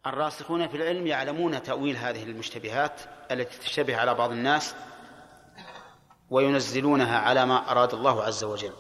الراسخون في العلم يعلمون تأويل هذه المشتبهات التي تشتبه على بعض الناس وينزلونها على ما أراد الله عز وجل.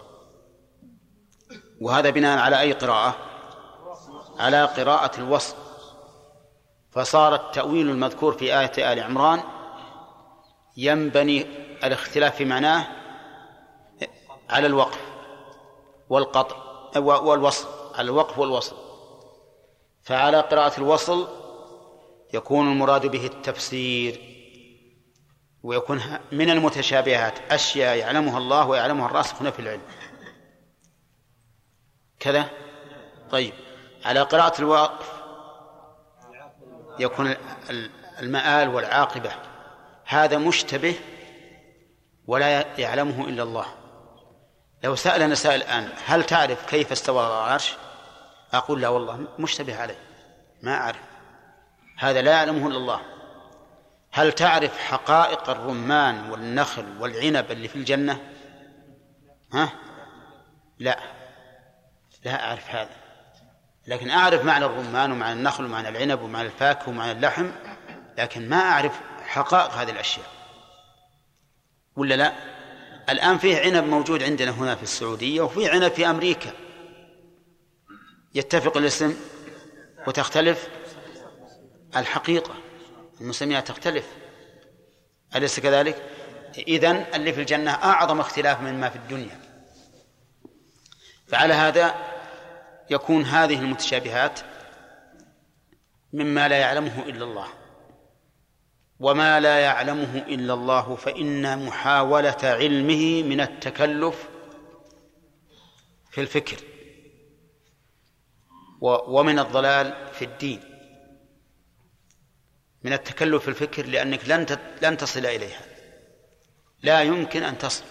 وهذا بناء على أي قراءة؟ على قراءة الوصل. فصار التأويل المذكور في آية آل عمران ينبني الاختلاف في معناه على الوقف والقطع والوصل، على الوقف والوصل. فعلى قراءة الوصل يكون المراد به التفسير، ويكون من المتشابهات أشياء يعلمها الله ويعلمها الراسخون في العلم كذا. طيب، على قراءة الوقف يكون المآل والعاقبة، هذا مشتبه ولا يعلمه إلا الله. لو سألنا سائل الآن هل تعرف كيف استوى على العرش؟ أقول لا والله مشتبه عليه، ما أعرف، هذا لا يعلمه إلا الله. هل تعرف حقائق الرمان والنخل والعنب اللي في الجنة؟ لا أعرف هذا، لكن أعرف معنى الرمان ومعنى النخل ومعنى العنب ومعنى الفاكهة ومعنى اللحم، لكن ما أعرف حقائق هذه الأشياء. ولا لا؟ الآن فيه عنب موجود عندنا هنا في السعودية، وفيه عنب في أمريكا، يتفق الاسم وتختلف الحقيقة، المسميات تختلف، أليس كذلك؟ إذن اللي في الجنة أعظم اختلاف مما في الدنيا. فعلى هذا يكون هذه المتشابهات مما لا يعلمه إلا الله، وما لا يعلمه إلا الله فإن محاولة علمه من التكلف في الفكر ومن الضلال في الدين. من التكلف في الفكر لأنك لن تصل إليها، لا يمكن أن تصل.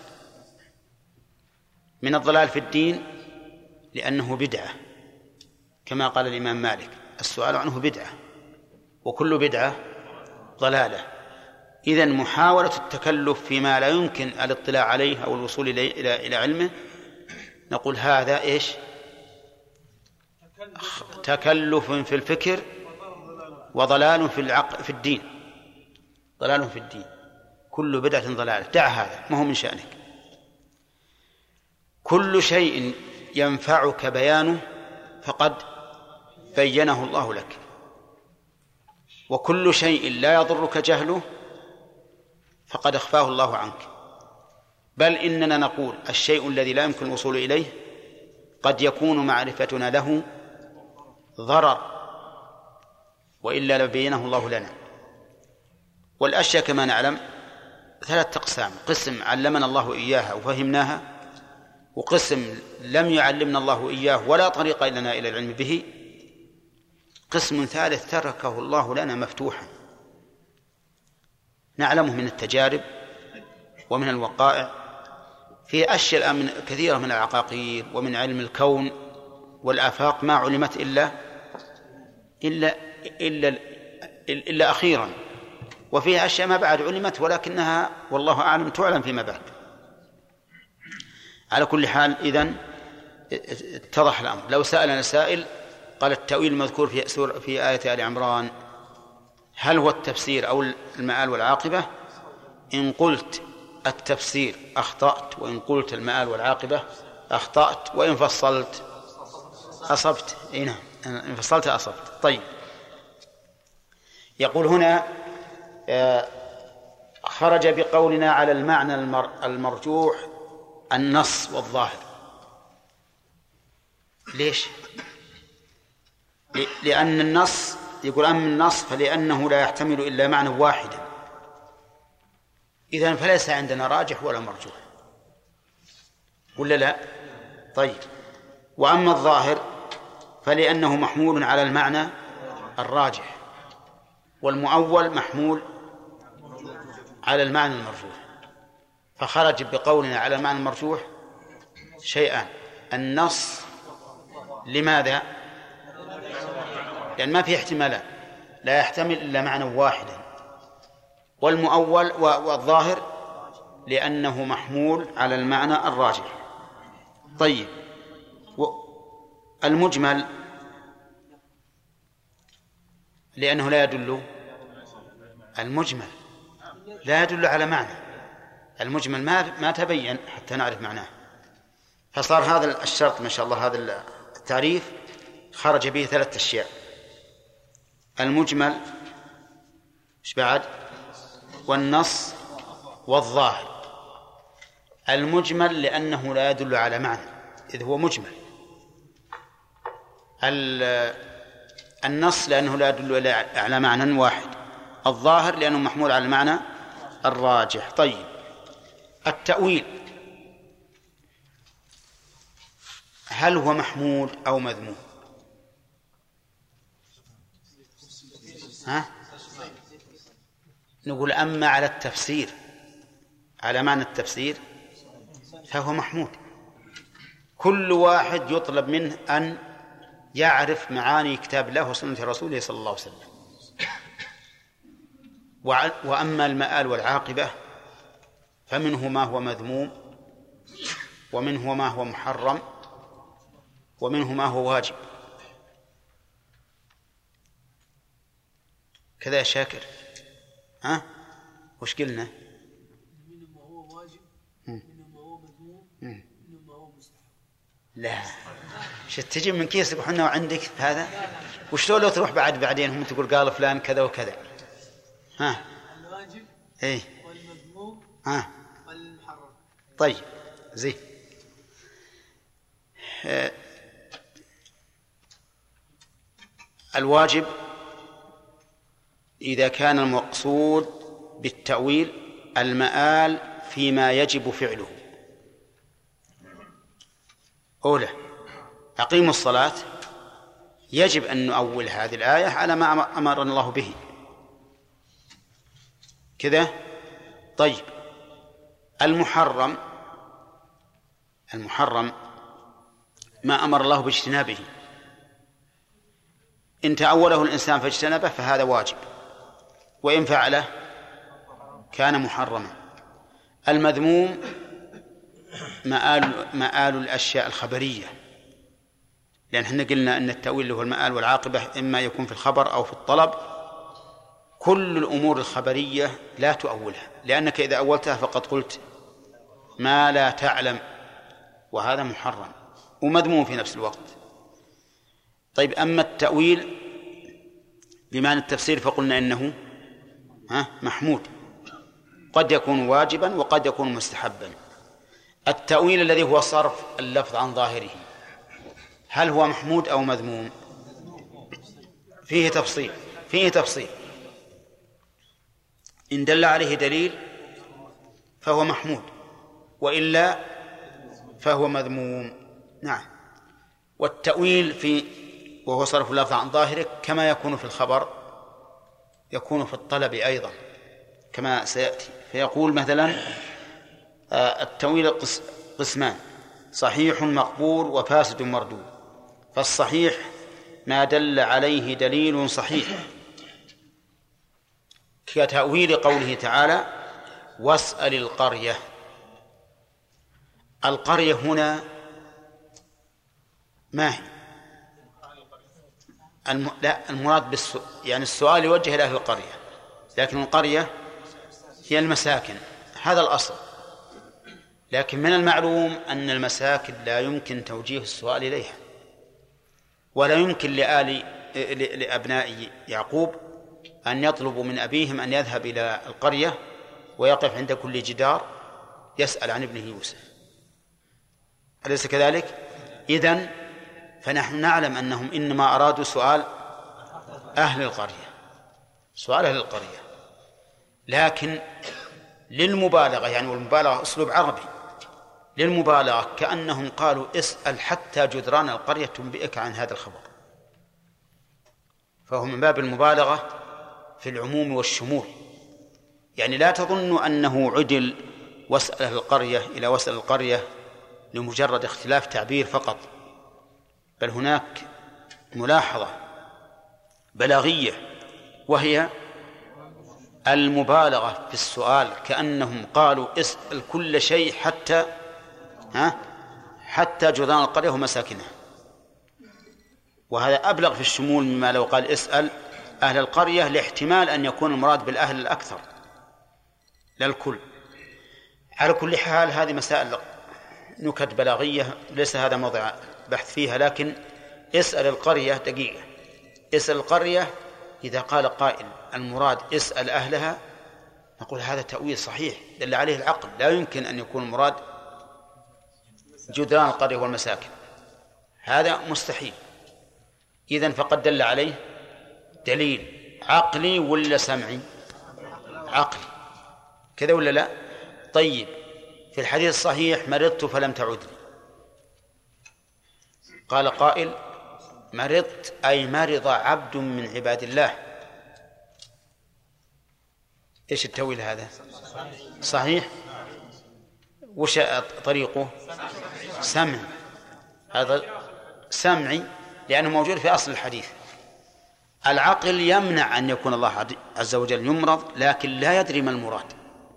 من الضلال في الدين لأنه بدعة، كما قال الإمام مالك: السؤال عنه بدعة، وكل بدعة ضلالة. إذن محاولة التكلف فيما لا يمكن الاطلاع عليه أو الوصول إلى علمه، نقول هذا إيش؟ تكلف في الفكر وضلال في الدين. ضلال في الدين، كل بدعة ضلالة، دع هذا، ما هو من شأنك. كل شيء ينفعك بيانه فقد بينه الله لك، وكل شيء لا يضرك جهله فقد أخفاه الله عنك. بل إننا نقول الشيء الذي لا يمكن الوصول إليه قد يكون معرفتنا له ضرر، وإلا لبينه الله لنا. والأشياء كما نعلم 3 أقسام: قسم علمنا الله إياها وفهمناها، وقسم لم يعلمنا الله إياه ولا طريق لنا إلى العلم به، قسم ثالث تركه الله لنا مفتوحا نعلمه من التجارب ومن الوقائع. في أشياء الآن كثيرة من العقاقير ومن علم الكون والآفاق ما علمت إلا أخيرا، وفيها أشياء ما بعد علمت ولكنها والله أعلم تعلم فيما بعد. على كل حال إذن اتضح الأمر. لو سألنا سائل قال التأويل المذكور في آية آل عمران هل هو التفسير أو المآل والعاقبة؟ إن قلت التفسير أخطأت، وإن قلت المآل والعاقبة أخطأت، وإن فصلت أصبت. نعم، إن فصلت أصبت. طيب، يقول هنا خرج بقولنا على المعنى المرجوح النص والظاهر. ليش؟ لأن النص يقول أما النص فلأنه لا يحتمل إلا معنى واحدا، إذن فليس عندنا راجح ولا مرجوح، ولا لا؟ طيب، وأما الظاهر فلأنه محمول على المعنى الراجح، والمؤول محمول على المعنى المرجوح. فخرج بقولنا على المعنى المرجوح شيئان: النص، لماذا؟ لأن ما في احتمالات، لا يحتمل إلا معنى واحدا. والمؤول والظاهر لأنه محمول على المعنى الراجح. طيب، المجمل لأنه لا يدل المجمل لا يدل على معنى المجمل ما تبين حتى نعرف معناه. فصار هذا الشرط ما شاء الله، هذا التعريف خرج به 3 أشياء: المجمل، إيش بعد؟ والنص والظاهر. المجمل لأنه لا يدل على معنى إذ هو مجمل. النص لأنه لا يدل على معنى واحد. الظاهر لأنه محمول على المعنى الراجح. طيب، التأويل هل هو محمود أو مذموم؟ نقول أما على التفسير، على معنى التفسير فهو محمود. كل واحد يطلب منه أن يعرف معاني كتاب الله وسنة رسوله صلى الله عليه وسلم. وأما المآل والعاقبة فمنه ما هو مذموم، ومنه ما هو محرم، ومنه ما هو واجب. كذا يا شاكر؟ وش قلنا؟ منه ما هو واجب، منه ما هو مذموم، منه ما هو مستحب. لا، تجي من كيسك وحنا وعندك هذا. وشلون لو تروح بعدين هم تقول قال فلان كذا وكذا؟ الواجب والمذموم والمحرم. طيب، زين. الواجب إذا كان المقصود بالتأويل المآل فيما يجب فعله. أولى أقيموا الصلاة، يجب أن نؤول هذه الآية على ما أمرنا الله به كذا. طيب، المحرم ما أمر الله باجتنابه، إن تأوله الإنسان فاجتنبه فهذا واجب، وإن فعله كان محرما. المذموم مآل الأشياء الخبرية، لأن احنا قلنا أن التأويل هو المآل والعاقبة إما يكون في الخبر أو في الطلب. كل الأمور الخبرية لا تؤولها، لأنك إذا أولتها فقد قلت ما لا تعلم، وهذا محرم ومذموم في نفس الوقت. طيب، أما التأويل بمعنى التفسير فقلنا إنه محمود، قد يكون واجبا وقد يكون مستحبا. التأويل الذي هو صرف اللفظ عن ظاهره هل هو محمود أو مذموم؟ فيه تفصيل. إن دل عليه دليل فهو محمود، وإلا فهو مذموم. نعم. والتأويل وهو صرف اللفظ عن ظاهره كما يكون في الخبر يكون في الطلب أيضا كما سيأتي. فيقول مثلا التأويل قسمان: صحيح مقبول وفاسد مردود. فالصحيح ما دل عليه دليل صحيح، كتأويل قوله تعالى: واسأل القرية. القرية هنا ما هي؟ لا، المراد يعني السؤال يوجه إلى أهل القرية، لكن القرية هي المساكن، هذا الأصل. لكن من المعلوم أن المساكن لا يمكن توجيه السؤال إليها، ولا يمكن لأبناء يعقوب أن يطلبوا من أبيهم أن يذهب إلى القرية ويقف عند كل جدار يسأل عن ابنه يوسف، أليس كذلك؟ إذن فنحن نعلم أنهم إنما أرادوا سؤال أهل القرية، لكن للمبالغة، يعني والمبالغة أسلوب عربي، للمبالغة كأنهم قالوا: اسأل حتى جدران القرية تنبئك عن هذا الخبر. فهو من باب المبالغة في العموم والشمول. يعني لا تظنوا أنه عدل واسأل أهل القرية إلى واسأل القرية لمجرد اختلاف تعبير فقط، بل هناك ملاحظة بلاغية، وهي المبالغة في السؤال، كأنهم قالوا: اسأل كل شيء حتى جدران القرية ومساكنها. وهذا أبلغ في الشمول مما لو قال: اسأل أهل القرية لاحتمال أن يكون المراد بالأهل الأكثر لا الكل. على كل حال هذه مسائل نكت بلاغية ليس هذا موضع بحث فيها، لكن اسأل القرية دقيقة، اسأل القرية إذا قال قائل المراد اسأل أهلها، نقول هذا تأويل صحيح دل عليه العقل، لا يمكن أن يكون المراد جدران القرية والمساكن، هذا مستحيل. إذن فقد دل عليه دليل عقلي ولا سمعي؟ عقلي كذا ولا لا؟ طيب في الحديث الصحيح مرضت فلم تعدني، قال قائل مرضت أي مرض عبد من عباد الله، إيش التأويل هذا؟ صحيح. وش طريقه؟ سمع، هذا سمعي لأنه موجود في أصل الحديث. العقل يمنع أن يكون الله عز وجل يمرض لكن لا يدري ما المراد.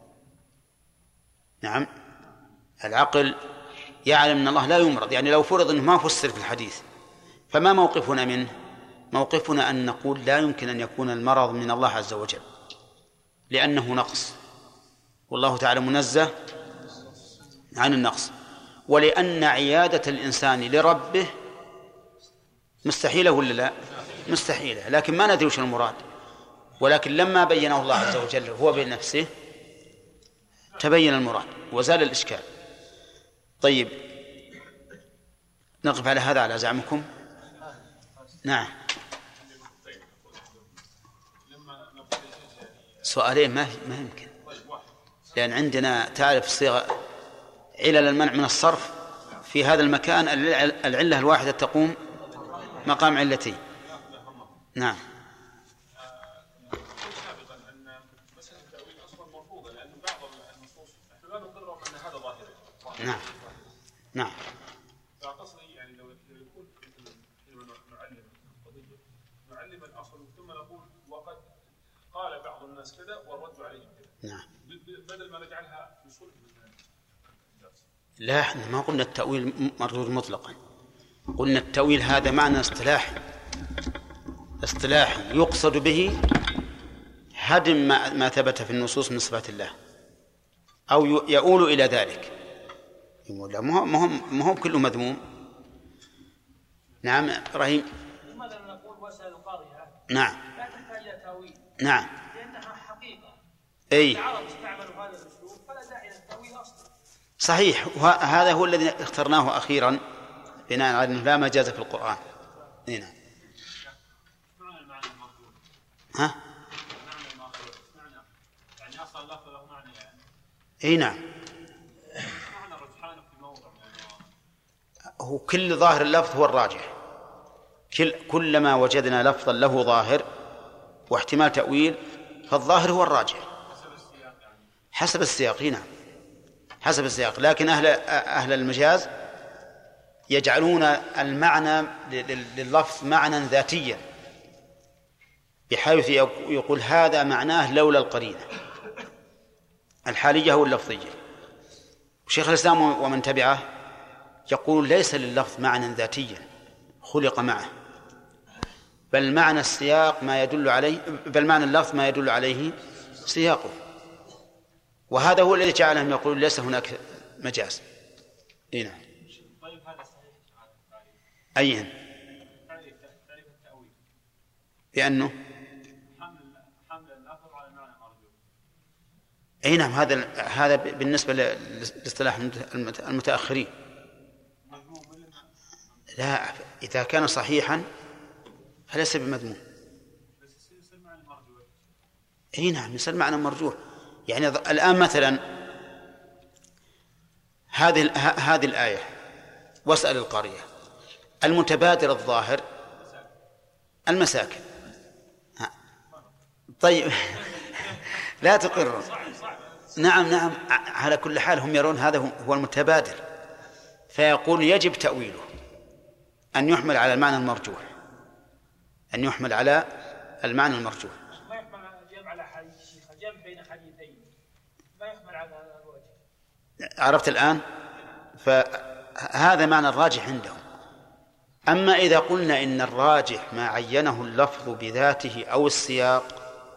نعم العقل يعلم أن الله لا يمرض، يعني لو فرض أنه ما فسر في الحديث فما موقفنا منه؟ موقفنا أن نقول لا يمكن أن يكون المرض من الله عز وجل لأنه نقص، والله تعالى منزه عن النقص، ولأن عيادة الإنسان لربه مستحيلة ولا لا؟ مستحيلة، لكن ما ندري وش المراد، ولكن لما بينه الله عز وجل هو بنفسه تبين المراد وزال الإشكال. طيب نقف على هذا على زعمكم؟ نعم سؤالين ما يمكن، لأن عندنا تعرف صيغة علل المنع من الصرف في هذا المكان العلة الواحدة تقوم مقام علتين. نعم نعم نعم. فقصدي يعني لو يكون حينما نعلم القضية نعلم الأصل ثم نقول وقد قال بعض الناس كذا والرد عليهم كذا. نعم. بدل ما نجعلها في صلب. لا احنا ما قلنا التأويل مردود مطلقا، قلنا التأويل هذا معنى اصطلاحي يقصد به هدم ما ثبت في النصوص من صفات الله أو يؤول إلى ذلك. ما هو كله مذموم. نعم إبراهيم. لماذا نقول وسائل القرية نعم لا تحتاج إلى تأويل؟ نعم لأنها حقيقة. أي العرب استعملوا هذا الأسلوب فلا داعي للتأويل أصلا. صحيح، هذا هو الذي اخترناه أخيرا بناء على أنه لا مجاز في القرآن. هنا ها؟ يعني أصلا اللفظ له معنى يعني. أي نعم. معنى الرجحان في موضع هو كل ظاهر اللفظ هو الراجح، كلما وجدنا لفظا له ظاهر واحتمال تأويل فالظاهر هو الراجح حسب السياق. نعم حسب السياق، لكن أهل المجاز يجعلون المعنى لللفظ معنى ذاتيا بحيث يقول هذا معناه لولا القرينة الحالية أو اللفظية. شيخ الإسلام ومن تبعه يقول ليس لللفظ معنى ذاتيا خلق معه، بل معنى السياق ما يدل عليه، بل معنى اللفظ ما يدل عليه سياقه، وهذا هو الذي جعلهم يقولون ليس هناك مجاز. نعم. طيب هذا صحيح. أيهن؟ تعريف التأويل بأنه حمل اللفظ على المعنى المرجو. أي نعم، هذا بالنسبة لاصطلاح المتأخرين. لا، إذا كان صحيحا فليس بمذموم. بس يصير معنى مرجوح. أي نعم يصير معنى مرجوح. يعني الآن مثلا هذه الآية واسأل القرية، المتبادر الظاهر المساكن. طيب لا تقر. نعم على كل حال هم يرون هذا هو المتبادر، فيقول يجب تأويله أن يحمل على المعنى المرجوح، أن يحمل على المعنى المرجوح. ما يحمل جمع على حديث، جمع بين حديثين ما يحمل على هذا الوجه. عرفت الآن؟ فهذا معنى الراجح عندهم أما إذا قلنا إن الراجح ما عينه اللفظ بذاته أو السياق،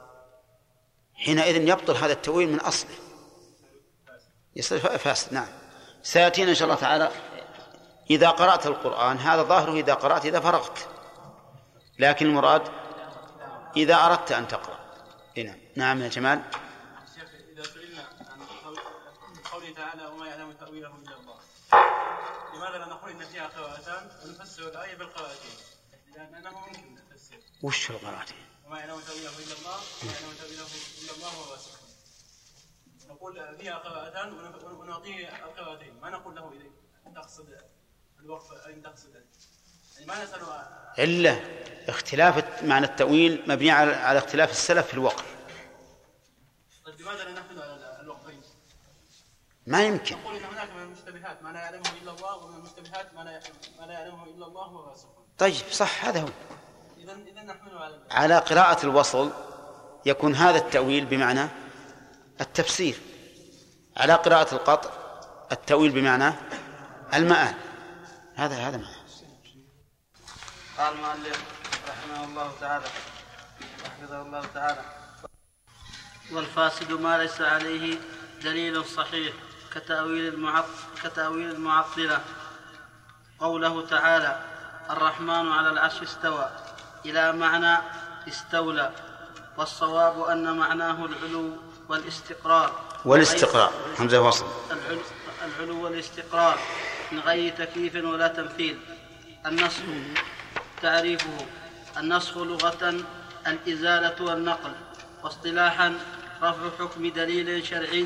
حينئذ يبطل هذا التأويل من أصله، يصير فاسد. نعم، سيأتينا إن شاء الله تعالى. إذا قرأت القرآن هذا ظاهره إذا قرأت إذا فرغت، لكن المراد إذا أردت أن تقرأ. نعم يا جمال. إذا سئلنا عن قوله تعالى وما يعلم تأويله إلا الله، لماذا لا نقول إن فيها قراءتان ونفسر الآية بالقراءتين؟ لأنه ممكن التفسير. وش القراءتين؟ وما يعلم تأويله إلا الله، وما يعلم تأويله إلا الله هو الراسخ. نقول فيها قراءتان ونعطيه القراءتين، ما نقول له إذا تقصد الوقف أين تقصد، يعني ما نسأل إلا اختلاف معنى التأويل مبني على اختلاف السلف في الوقف. طيب لماذا لا نحمل على الوقفين؟ ما يمكن. نقول إن هناك من المشتبهات ما لا يعلمه إلا الله، ومن المشتبهات ما لا يعلمه إلا الله هو الراسخ. طيب صح، هذا هو. إذن نحمله على قراءة الوصل يكون هذا التأويل بمعنى التفسير، على قراءة القطع التأويل بمعنى المآل. هذا معنى. قال المؤلف رحمه الله تعالى حفظه الله تعالى: والفاسد ما ليس عليه دليل صحيح كتأويل المعطلة. قوله تعالى: الرحمن على العرش استوى، إلى معنى استولى، والصواب أن معناه العلو والاستقرار همزة وصل. العلو والاستقرار من غير تكييف ولا تمثيل. النسخ تعريفه: النسخ لغة الإزالة والنقل، واصطلاحا رفع حكم دليل شرعي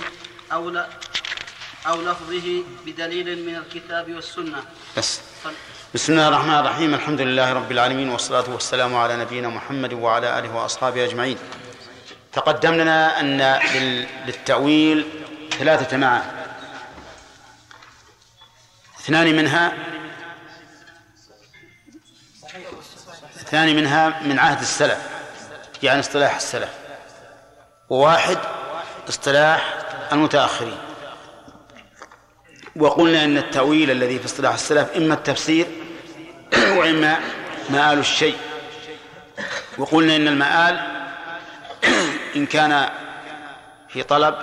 أو لفظه بدليل من الكتاب والسنة. بسم الله الرحمن الرحيم. الحمد لله رب العالمين، والصلاة والسلام على نبينا محمد وعلى آله وأصحابه أجمعين. تقدم لنا أن للتأويل 3 معاني، 2 منها من عهد السلف، يعني اصطلاح السلف، و1 اصطلاح المتأخرين. وقلنا أن التأويل الذي في اصطلاح السلف إما التفسير وإما مآل الشيء. وقلنا إن المآل إن كان في طلب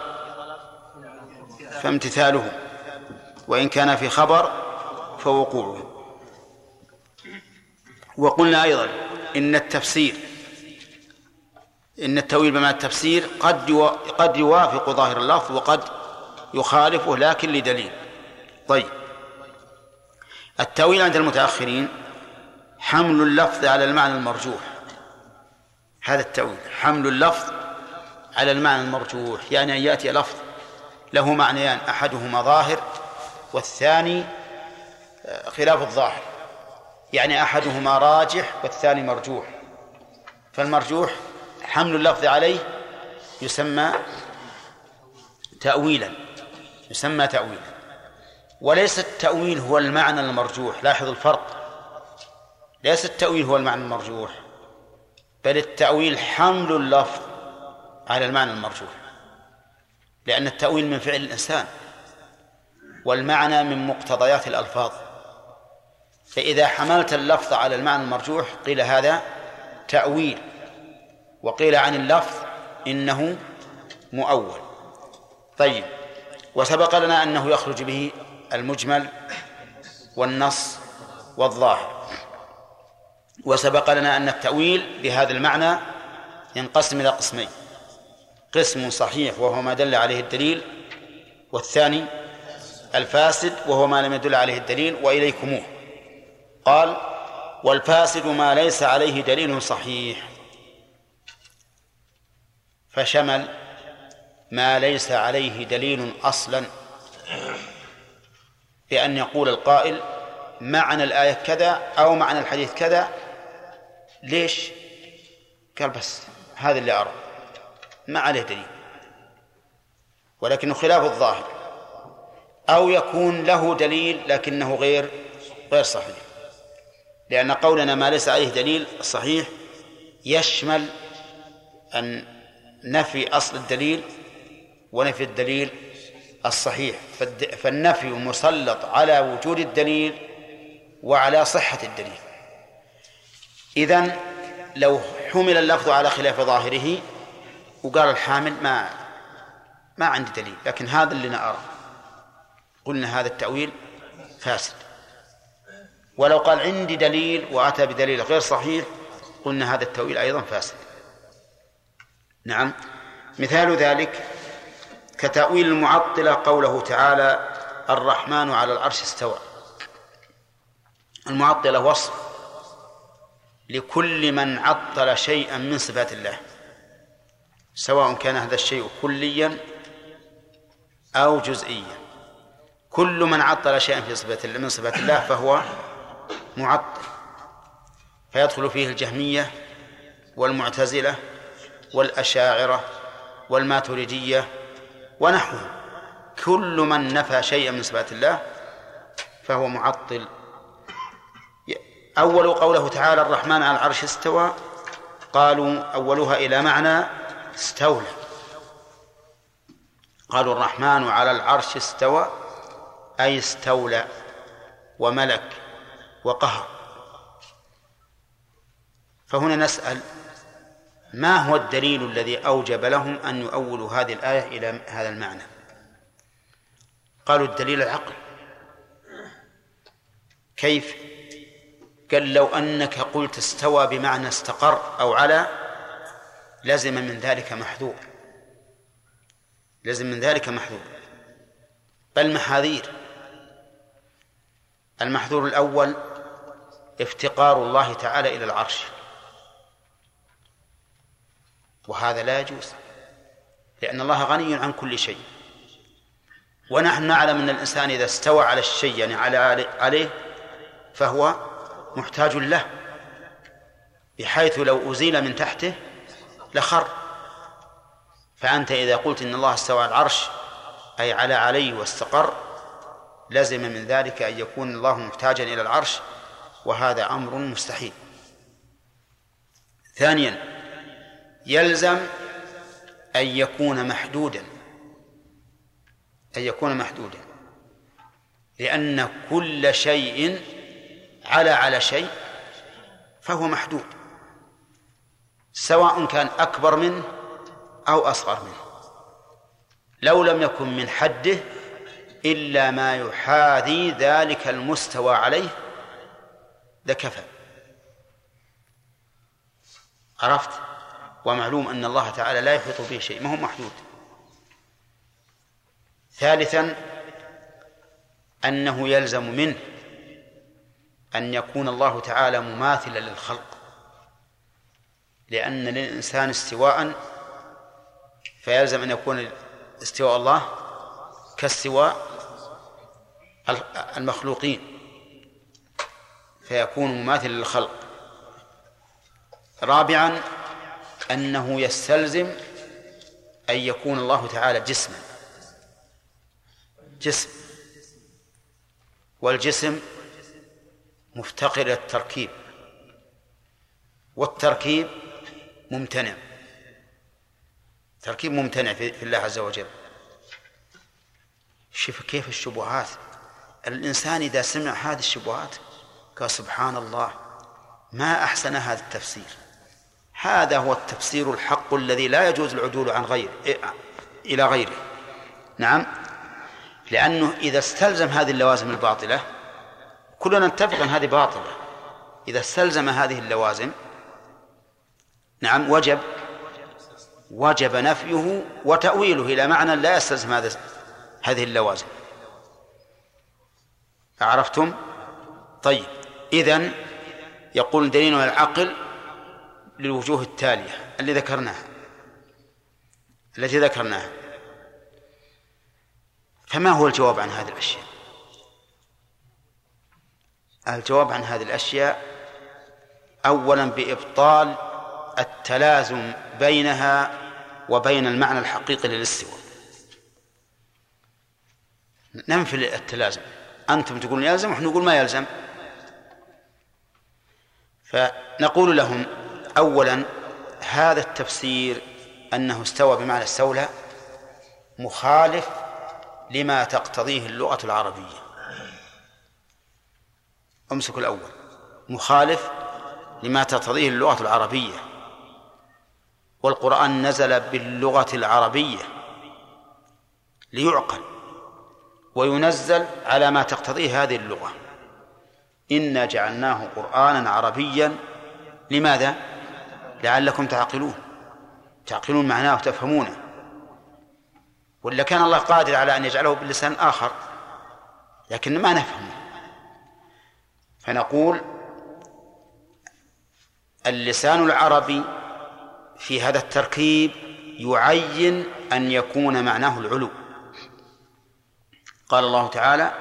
فامتثاله، وإن كان في خبر فوقوعه. وقلنا أيضا إن التأويل بمعنى التفسير قد يوافق ظاهر اللفظ وقد يخالفه لكن لدليل. طيب، التأويل عند المتأخرين حمل اللفظ على المعنى المرجوح. هذا التأويل حمل اللفظ على المعنى المرجوح، يعني أن يأتي لفظ له معنيان، أحدهما ظاهر والثاني خلاف الظاهر، يعني أحدهما راجح والثاني مرجوح. فالمرجوح حمل اللفظ عليه يسمى تأويلا، وليس التأويل هو المعنى المرجوح. لاحظ الفرق، ليس التأويل هو المعنى المرجوح، بل التأويل حمل اللفظ على المعنى المرجوح، لأن التأويل من فعل الإنسان، والمعنى من مقتضيات الألفاظ. فإذا حملت اللفظ على المعنى المرجوح قيل هذا تأويل، وقيل عن اللفظ إنه مؤول. طيب، وسبق لنا أنه يخرج به المجمل والنص والظاهر. وسبق لنا أن التأويل بهذا المعنى ينقسم إلى قسمين: قسم صحيح وهو ما دل عليه الدليل، والثاني الفاسد وهو ما لم يدل عليه الدليل وإليكموه. قال: والفاسد ما ليس عليه دليل صحيح، فشمل ما ليس عليه دليل أصلا، بأن يقول القائل معنى الآية كذا أو معنى الحديث كذا. ليش؟ قال بس هذا اللي أرى، ما عليه دليل، ولكنه خلاف الظاهر، أو يكون له دليل لكنه غير صحيح، لأن قولنا ما ليس عليه دليل صحيح يشمل أن نفي أصل الدليل ونفي الدليل الصحيح. فالنفي مسلط على وجود الدليل وعلى صحة الدليل. إذن لو حمل اللفظ على خلاف ظاهره وقال الحامل ما عندي دليل، لكن هذا اللي أنا أرى، قلنا هذا التأويل فاسد. ولو قال عندي دليل وأتى بدليل غير صحيح قلنا هذا التأويل أيضا فاسد. نعم، مثال ذلك كتأويل المعطلة قوله تعالى الرحمن على العرش استوى. المعطلة وصف لكل من عطل شيئا من صفات الله، سواء كان هذا الشيء كليا أو جزئيا. كل من عطل شيئا من صفات الله فهو معطل، فيدخل فيه الجهمية والمعتزلة والأشاعرة والماتريدية ونحوهم. كل من نفى شيئا من صفات الله فهو معطل. أول قوله تعالى الرحمن على العرش استوى، قالوا أولها إلى معنى استولى، قالوا الرحمن على العرش استوى أي استولى وملك وقهر. فهنا نسأل ما هو الدليل الذي أوجب لهم أن يؤولوا هذه الآية إلى هذا المعنى؟ قالوا الدليل العقل. كيف؟ قال لو أنك قلت استوى بمعنى استقر أو على لازم من ذلك محذور، لازم من ذلك محذور، بل محاذير. المحذور الأول افتقار الله تعالى إلى العرش، وهذا لا يجوز، لأن الله غني عن كل شيء، ونحن نعلم أن الإنسان إذا استوى على الشيء يعني عليه فهو محتاج له، بحيث لو أزيل من تحته لخر. فأنت إذا قلت إن الله استوى على العرش أي عليه واستقر، لازم من ذلك أن يكون الله محتاجا إلى العرش، وهذا أمر مستحيل. ثانيا يلزم أن يكون محدودا، أن يكون محدودا، لأن كل شيء على شيء فهو محدود، سواء كان أكبر منه أو أصغر منه. لو لم يكن من حده إلا ما يحاذي ذلك المستوى عليه لكفى. عرفت؟ ومعلوم أن الله تعالى لا يحيط به شيء، ما هو محدود. ثالثا أنه يلزم منه أن يكون الله تعالى مماثلا للخلق، لأن للإنسان استواء، فيلزم أن يكون استواء الله كاستواء المخلوقين، فيكون مماثلا للخلق. رابعا أنه يستلزم أن يكون الله تعالى جسم، والجسم مفتقر إلى التركيب، والتركيب ممتنع، تركيب ممتنع في الله عز وجل. شوف كيف الشبهات، الإنسان إذا سمع هذه الشبهات قال سبحان الله ما أحسن هذا التفسير. هذا هو التفسير الحق الذي لا يجوز العدول عن إلى غيره. نعم، لأنه إذا استلزم هذه اللوازم الباطلة، كلنا نتفق أن هذه باطلة، إذا استلزم هذه اللوازم نعم وجب نفيه وتأويله إلى معنى لا يستلزم هذه اللوازم. عرفتم؟ طيب، إذن يقول دليل العقل للوجوه التالية التي ذكرناها. فما هو الجواب عن هذه الأشياء؟ الجواب عن هذه الأشياء أولا بإبطال التلازم بينها وبين المعنى الحقيقي للاستواء. ننفي التلازم، أنتم تقولون يلزم ونحن نقول ما يلزم. فنقول لهم أولا هذا التفسير أنه استوى بمعنى استولى مخالف لما تقتضيه اللغة العربية. أمسك الأول، مخالف لما تقتضيه اللغة العربية، والقرآن نزل باللغة العربية ليعقل وينزل على ما تقتضيه هذه اللغة. إنا جعلناه قرآنا عربيا لماذا؟ لعلكم تعقلون معناه وتفهمونه، ولا كان الله قادر على أن يجعله باللسان آخر لكن ما نفهمه. فنقول اللسان العربي في هذا التركيب يعين أن يكون معناه العلو. قال الله تعالى: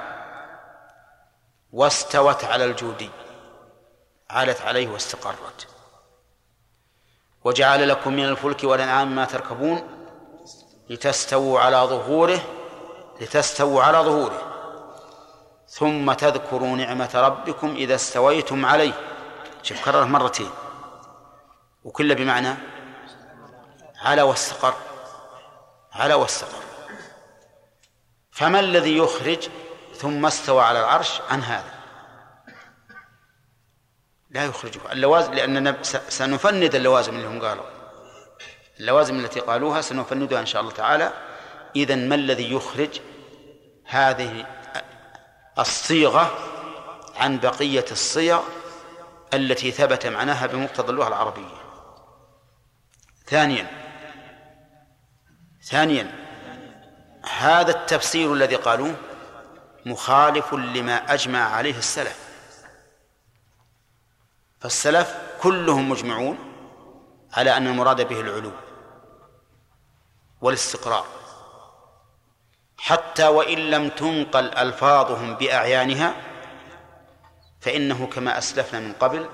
واستوت على الجودي، عالت عليه واستقرت. وجعل لكم من الفلك والأنعام ما تركبون لتستووا على ظهوره ثم تذكروا نعمة ربكم إذا استويتم عليه. شوف كرره مرتين وكل بمعنى على واستقر. فما الذي يخرج ثم استوى على العرش عن هذا؟ لا يخرجه اللوازم، لأننا سنفند اللوازم اللي هم قالوا، اللوازم التي قالوها سنفندها إن شاء الله تعالى. إذن ما الذي يخرج هذه الصيغة عن بقية الصيغ التي ثبت معناها بمقتضى اللغة العربية؟ ثانيا هذا التفسير الذي قالوه مخالف لما أجمع عليه السلف. فالسلف كلهم مجمعون على أن المراد به العلو والاستقرار، حتى وإن لم تنقل ألفاظهم بأعيانها، فإنه كما أسلفنا من قبل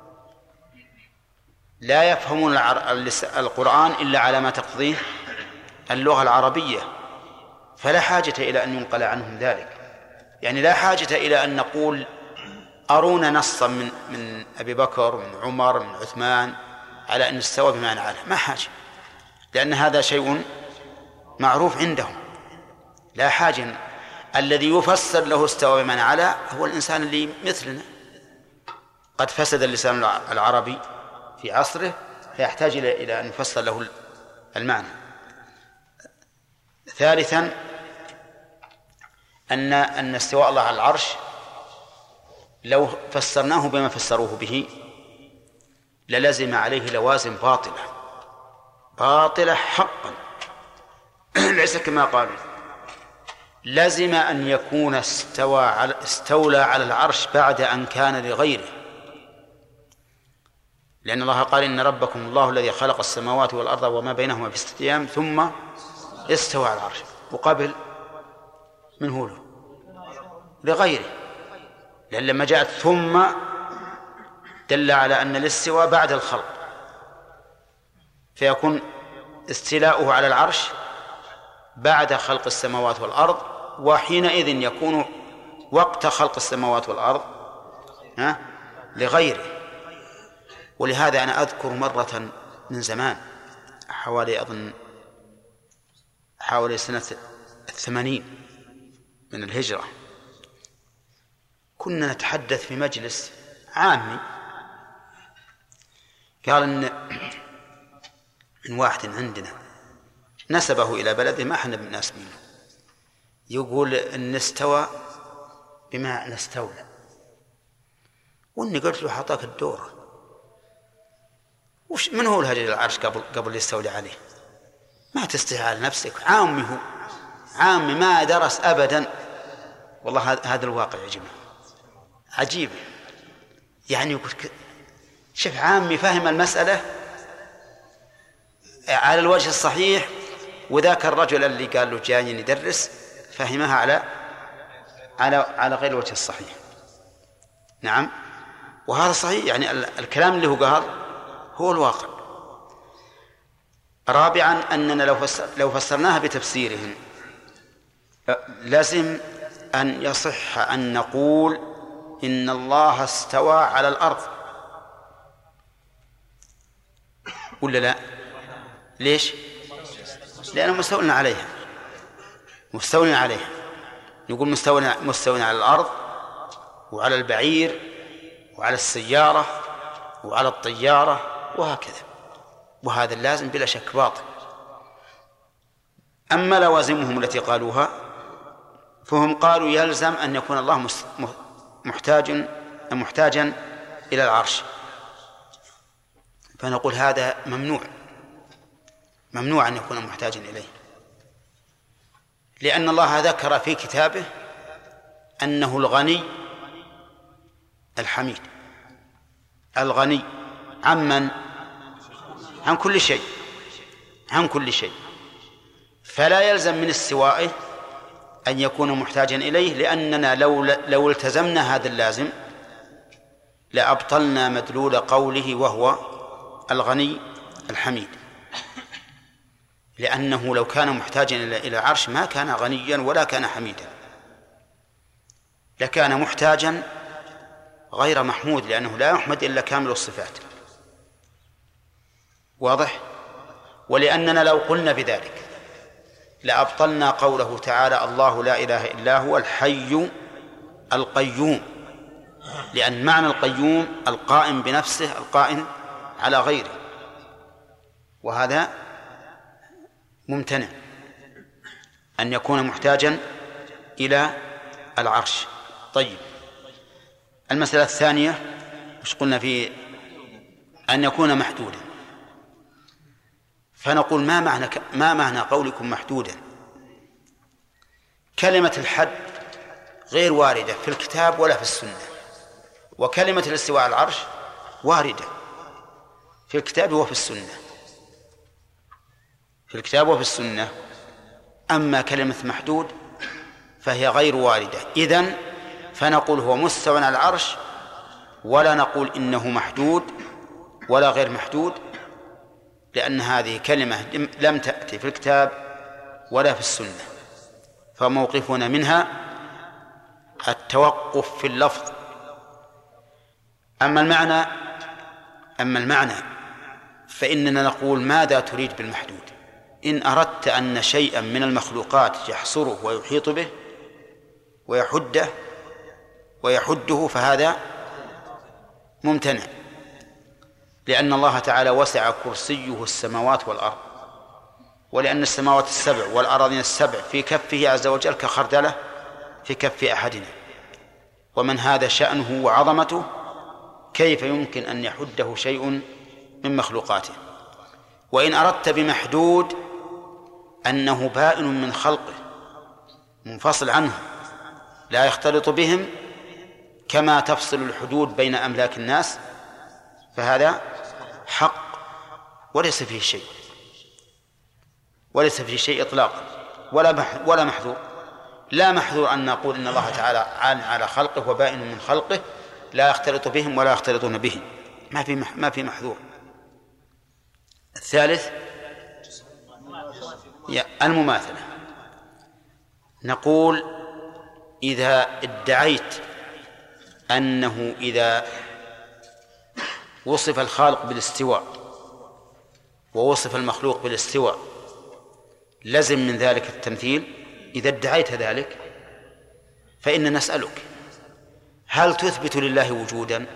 لا يفهمون القرآن إلا على ما تقتضيه اللغة العربية، فلا حاجة إلى أن ينقل عنهم ذلك. يعني لا حاجة إلى أن نقول أرونا نصا من أبي بكر من عمر من عثمان على أن استوى بمعنى على، ما حاجة، لأن هذا شيء معروف عندهم، لا حاجة. الذي يفسر له استوى بمعنى على هو الإنسان اللي مثلنا، قد فسد اللسان العربي في عصره فيحتاج إلى أن يفسر له المعنى. ثالثا أن استواء الله على العرش لو فسرناه بما فسروه به للزم عليه لوازم باطلة حقا ليس كما قالوا. لزم أن يكون استولى على العرش بعد أن كان لغيره، لأن الله قال: إن ربكم الله الذي خلق السماوات والأرض وما بينهما في 6 أيام ثم استوى على العرش. وقبل من هو لغيره، لأن لما جاءت ثم دل على أن الاستواء بعد الخلق، فيكون استيلاؤه على العرش بعد خلق السماوات والأرض، وحينئذ يكون وقت خلق السماوات والأرض لغيره. ولهذا أنا أذكر مرة من زمان حوالي سنة 80 من الهجرة، كنا نتحدث في مجلس عامي، قال إن من واحد عندنا نسبه إلى بلده ما احنا بناس منه، يقول إن استوى بما نستولى، وإني قلت له حطاك الدورة، من هو الهجر العرش قبل يستولي عليه؟ ما تستحي على نفسك، عامي ما درس أبدا. والله هذا الواقع يجمع عجيب، يعني يقول شوف عامي فهم المسألة على الوجه الصحيح، وذاك الرجل اللي قال له جاي يدرس فهمها على غير الوجه الصحيح. نعم، وهذا صحيح، يعني الكلام اللي هو قال هو الواقع. رابعا أننا لو فسرناها بتفسيرهم لازم أن يصح أن نقول إن الله استوى على الأرض، ولا لا؟ ليش؟ لأنه مستولى عليها. نقول مستولى على الأرض وعلى البعير وعلى السيارة وعلى الطيارة وهكذا، وهذا اللازم بلا شك باطل. أما لوازمهم التي قالوها فهم قالوا يلزم أن يكون الله محتاجا إلى العرش، فنقول هذا ممنوع أن يكون محتاجا إليه، لأن الله ذكر في كتابه أنه الغني الحميد، الغني عمن؟ عن كل شيء، فلا يلزم من استوائه أن يكون محتاجا إليه، لأننا لو التزمنا هذا اللازم لأبطلنا مدلول قوله وهو الغني الحميد، لأنه لو كان محتاجا إلى العرش ما كان غنيا ولا كان حميدا، لكان محتاجا غير محمود، لأنه لا يحمد إلا كامل الصفات. واضح؟ ولأننا لو قلنا بذلك لأبطلنا قوله تعالى الله لا إله إلا هو الحي القيوم، لأن معنى القيوم القائم بنفسه القائم على غيره، وهذا ممتنع أن يكون محتاجا إلى العرش. طيب، المسألة الثانية مش قلنا في أن يكون محدودا، فنقول ما معنى قولكم محدودا؟ كلمة الحد غير واردة في الكتاب ولا في السنة، وكلمة الاستواء على العرش واردة في الكتاب وفي السنة، أما كلمة محدود فهي غير واردة. إذن فنقول هو مستوى على العرش، ولا نقول إنه محدود ولا غير محدود، لأن هذه كلمة لم تأتي في الكتاب ولا في السنة، فموقفنا منها التوقف في اللفظ. أما المعنى فإننا نقول ماذا تريد بالمحدود؟ إن أردت أن شيئا من المخلوقات يحصره ويحيط به ويحده فهذا ممتنع، لأن الله تعالى وسع كرسيه السماوات والأرض، ولأن السماوات السبع والأراضين السبع في كفه عز وجل كخردلة في كف أحدنا، ومن هذا شأنه وعظمته كيف يمكن أن يحده شيء من مخلوقاته؟ وإن أردت بمحدود أنه بائن من خلقه منفصل عنه لا يختلط بهم كما تفصل الحدود بين أملاك الناس، فهذا حق وليس فيه شيء إطلاقا ولا محذور. لا محذور أن نقول إن الله تعالى عال على خلقه وبائن من خلقه لا يختلط بهم ولا يختلطون به، ما في محذور. الثالث المماثلة. نقول إذا ادعيت أنه إذا وصف الخالق بالاستواء ووصف المخلوق بالاستواء لزم من ذلك التمثيل، إذا ادعيت ذلك فإن نسألك هل تثبت لله وجودا؟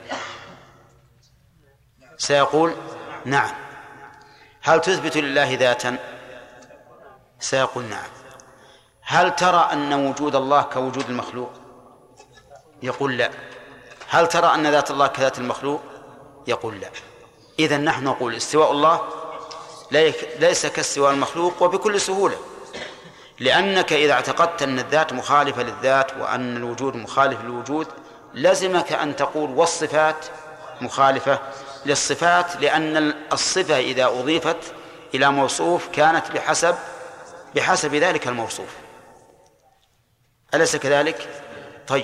سيقول نعم. هل تثبت لله ذاتا؟ سيقول نعم. هل ترى أن وجود الله كوجود المخلوق؟ يقول لا. هل ترى أن ذات الله كذات المخلوق؟ يقول لا. إذن نحن نقول استواء الله ليس كاستواء المخلوق وبكل سهولة، لأنك إذا اعتقدت أن الذات مخالفة للذات وأن الوجود مخالف للوجود لزمك أن تقول والصفات مخالفة للصفات، لأن الصفة إذا أضيفت إلى موصوف كانت بحسب ذلك الموصوف، أليس كذلك؟ طيب،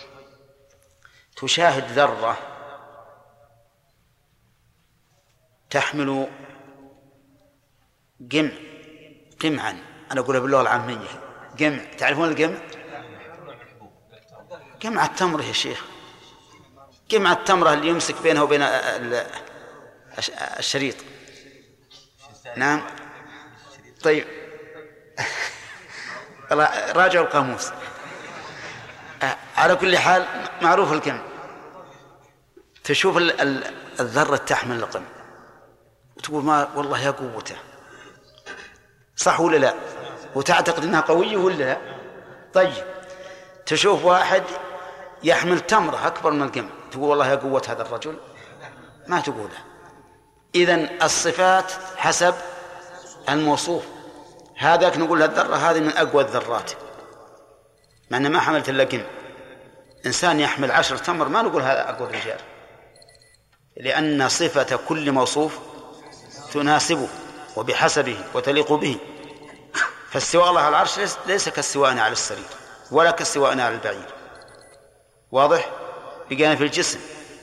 تشاهد ذرة تحمل قمعا، أنا أقولها باللغة العامية قمع، تعرفون القمع؟ قمع التمر يا شيخ، قمع التمرة اللي يمسك بينها وبين الشريط. نعم. طيب راجعوا القاموس. على كل حال معروف القمع. تشوف الذرة تحمل القمة وتقول ما والله يا قوته، صح ولا لا؟ وتعتقد أنها قوية ولا لا؟ طيب تشوف واحد يحمل تمرة أكبر من القمة تقول والله يا قوة هذا الرجل، ما تقوله. إذن الصفات حسب الموصوف. هذاك نقول الذرة هذه من أقوى الذرات مع أنه ما حملت إلا قمة. إنسان يحمل 10 تمر ما نقول هذا أقوى الرجال، لأن صفة كل موصوف تناسبه وبحسبه وتليق به. فاستواء الله على العرش ليس كاستواءنا على السرير ولا كاستواءنا على البعير. واضح؟ بقينا في الجسم.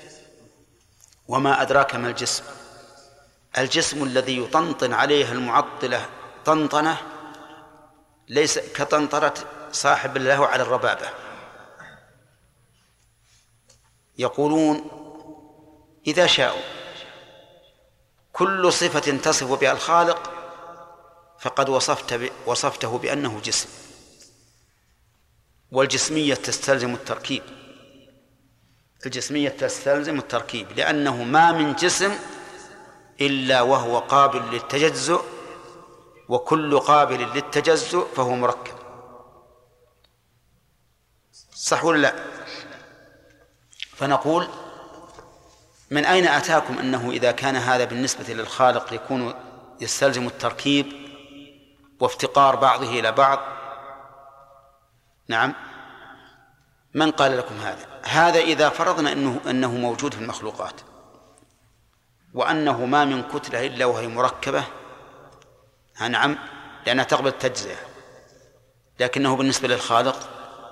وما أدراك ما الجسم؟ الجسم الذي يطنطن عليه المعطلة طنطنة ليس كطنطرة صاحب له على الربابة. يقولون إذا شاءوا كل صفة تصف بها الخالق فقد وصفته بأنه جسم، والجسمية تستلزم التركيب. الجسمية تستلزم التركيب لأنه ما من جسم إلا وهو قابل للتجزؤ، وكل قابل للتجزؤ فهو مركب. صح ولا لا؟ فنقول من أين أتاكم أنه إذا كان هذا بالنسبة للخالق يكون يستلزم التركيب وافتقار بعضه إلى بعض؟ نعم، من قال لكم هذا؟ هذا إذا فرضنا أنه موجود في المخلوقات وأنه ما من كتلة إلا وهي مركبة، نعم، لأنها تقبل التجزئة، لكنه بالنسبة للخالق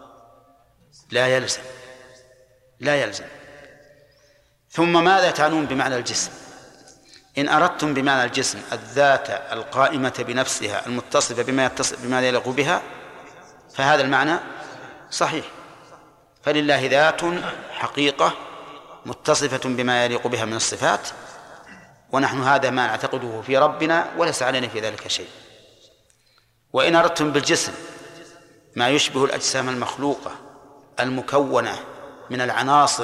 لا يلزم. ثم ماذا تعنون بمعنى الجسم؟ إن أردتم بمعنى الجسم الذات القائمة بنفسها المتصفة بما يليق بها فهذا المعنى صحيح، فلله ذات حقيقة متصفة بما يليق بها من الصفات، ونحن هذا ما نعتقده في ربنا وليس علينا في ذلك شيء. وإن أردتم بالجسم ما يشبه الأجسام المخلوقة المكونة من العناصر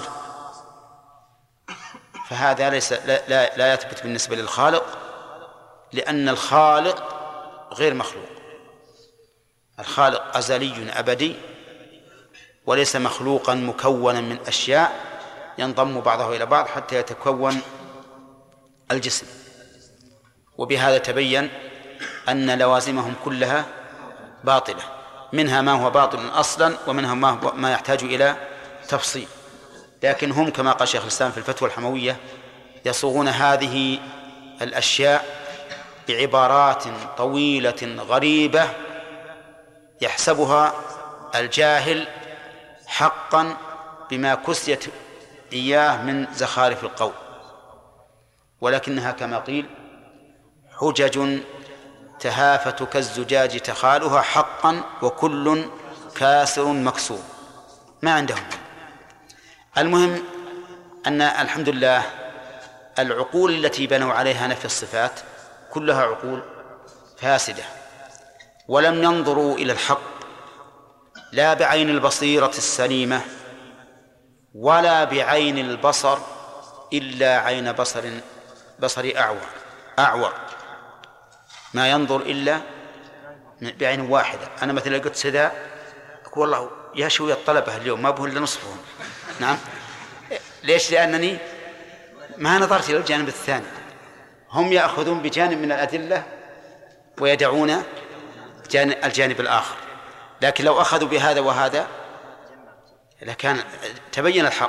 فهذا لا يثبت بالنسبة للخالق، لأن الخالق غير مخلوق. الخالق أزلي أبدي وليس مخلوقا مكونا من أشياء ينضم بعضه إلى بعض حتى يتكون الجسم. وبهذا تبين أن لوازمهم كلها باطلة، منها ما هو باطل أصلا ومنها ما يحتاج إلى تفصيل. لكن هم كما قال شيخ الإسلام في الفتوى الحموية يصوغون هذه الأشياء بعبارات طويلة غريبة يحسبها الجاهل حقا بما كسيت إياه من زخارف القول، ولكنها كما قيل حجج تهافت كالزجاج تخالها حقا وكل كاسر مكسور، ما عندهم. المهم أن الحمد لله العقول التي بنوا عليها نفي الصفات كلها عقول فاسدة، ولم ينظروا إلى الحق لا بعين البصيرة السليمة ولا بعين البصر إلا عين بصر أعور، ما ينظر إلا بعين واحدة. أنا مثلا قلت سداء أقول والله يا شوية الطلبة اليوم ما بهم إلا نصفهم. نعم، ليش؟ لأنني ما نظرت إلى الجانب الثاني. هم يأخذون بجانب من الأدلة ويدعون الجانب الآخر، لكن لو أخذوا بهذا وهذا لكان تبين الحق.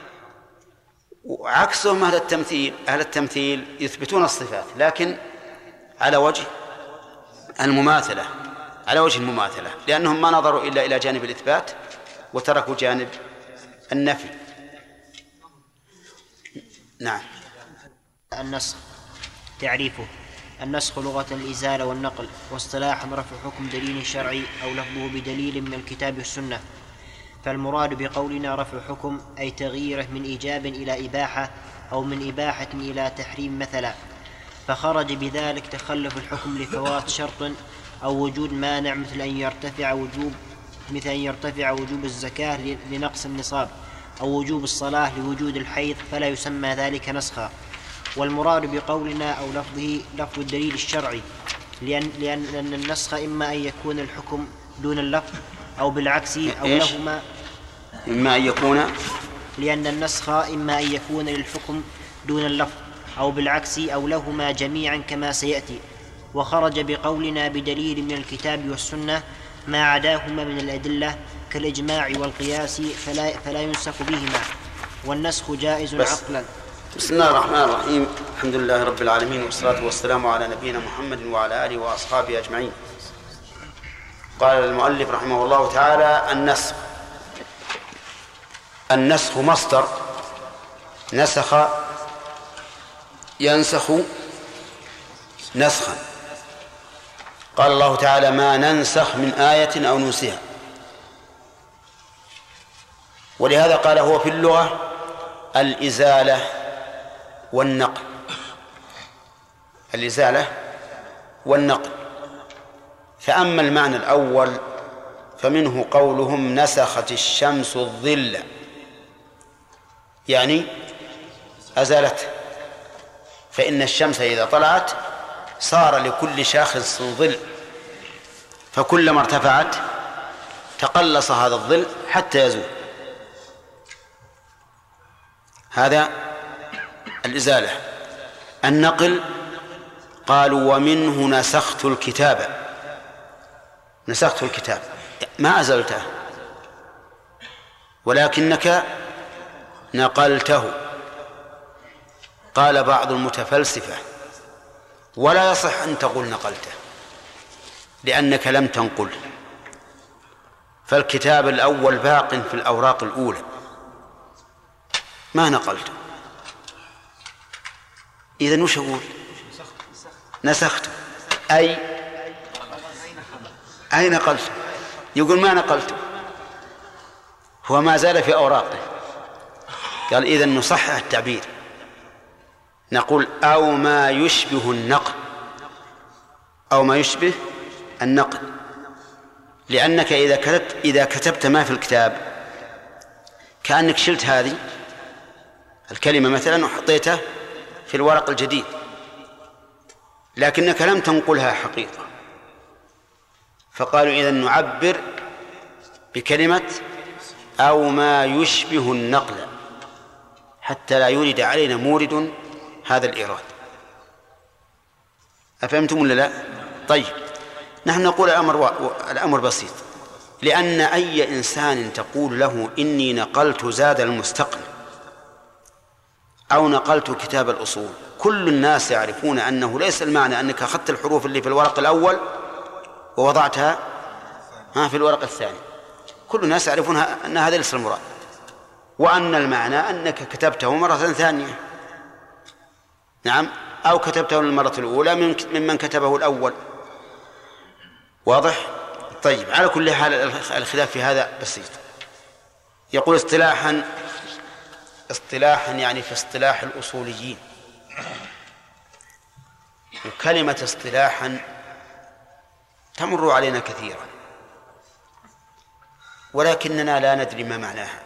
وعكسهم أهل التمثيل يثبتون الصفات لكن على وجه المماثلة، لأنهم ما نظروا إلا إلى جانب الإثبات وتركوا جانب النفي. نعم. النسخ تعريفه: النسخ لغة الإزالة والنقل، واصطلاحا رفع حكم دليل شرعي أو لفظه بدليل من الكتاب والسنة. فالمراد بقولنا رفع حكم أي تغييره من إيجاب إلى إباحة أو من إباحة إلى تحريم مثلا، فخرج بذلك تخلف الحكم لفوات شرط أو وجود مانع مثل أن يرتفع وجوب الزكاة لنقص النصاب، أو وجوب الصلاة لوجود الحيض فلا يسمى ذلك نسخا. والمراد بقولنا أو لفظه لفظ الدليل الشرعي، لأن النسخ إما أن يكون الحكم دون اللفظ أو بالعكس أو لهما. إما أن يكون، لأن النسخ إما أن يكون للحكم دون اللفظ أو بالعكس أو لهما جميعا كما سيأتي. وخرج بقولنا بدليل من الكتاب والسنة ما عداهما من الأدلة كالإجماع والقياس فلا ينسخ بهما، والنسخ جائز عقلا. بسم الله الرحمن الرحيم. الحمد لله رب العالمين، والصلاة والسلام على نبينا محمد وعلى آله وأصحابه أجمعين. قال المؤلف رحمه الله تعالى: النسخ مصدر نسخ ينسخ نسخا. قال الله تعالى: ما ننسخ من آية أو ننسها. ولهذا قال هو في اللغة الإزالة والنقل. الإزالة والنقل. فأما المعنى الأول فمنه قولهم نسخت الشمس الظل، يعني أزالته، فإن الشمس إذا طلعت صار لكل شاخص ظل، فكلما ارتفعت تقلص هذا الظل حتى يزول. هذا الإزالة. النقل قالوا ومنه نسخت الكتاب. نسخت الكتاب ما أزلته ولكنك نقلته. قال بعض المتفلسفة: ولا يصح أن تقول نقلته لأنك لم تنقل، فالكتاب الأول باق في الأوراق الأولى ما نقلته. إذن وش أقول؟ نسخته. أي نقلته؟ يقول ما نقلته، هو ما زال في أوراقه. قال إذن نصحح التعبير، نقول أو ما يشبه النقل، أو ما يشبه النقل، لأنك إذا كتبت ما في الكتاب كأنك شلت هذه الكلمة مثلا وحطيتها في الورق الجديد، لكنك لم تنقلها حقيقة. فقالوا إذن نعبر بكلمة أو ما يشبه النقل حتى لا يورد علينا مورد هذا الإيراد. أفهمتم ولا لا؟ طيب، نحن نقول الأمر بسيط، لأن أي إنسان تقول له إني نقلت زاد المستقنع أو نقلت كتاب الأصول، كل الناس يعرفون أنه ليس المعنى أنك أخذت الحروف اللي في الورق الأول ووضعتها في الورق الثاني. كل الناس يعرفون أن هذا ليس المراد، وأن المعنى أنك كتبته مرة ثانية، نعم، أو كتبته المرة الأولى ممن كتبه الأول. واضح؟ طيب، على كل حال الخلاف في هذا بسيط. يقول اصطلاحا يعني في اصطلاح الأصوليين. وكلمة اصطلاحا تمر علينا كثيرا ولكننا لا ندري ما معناها،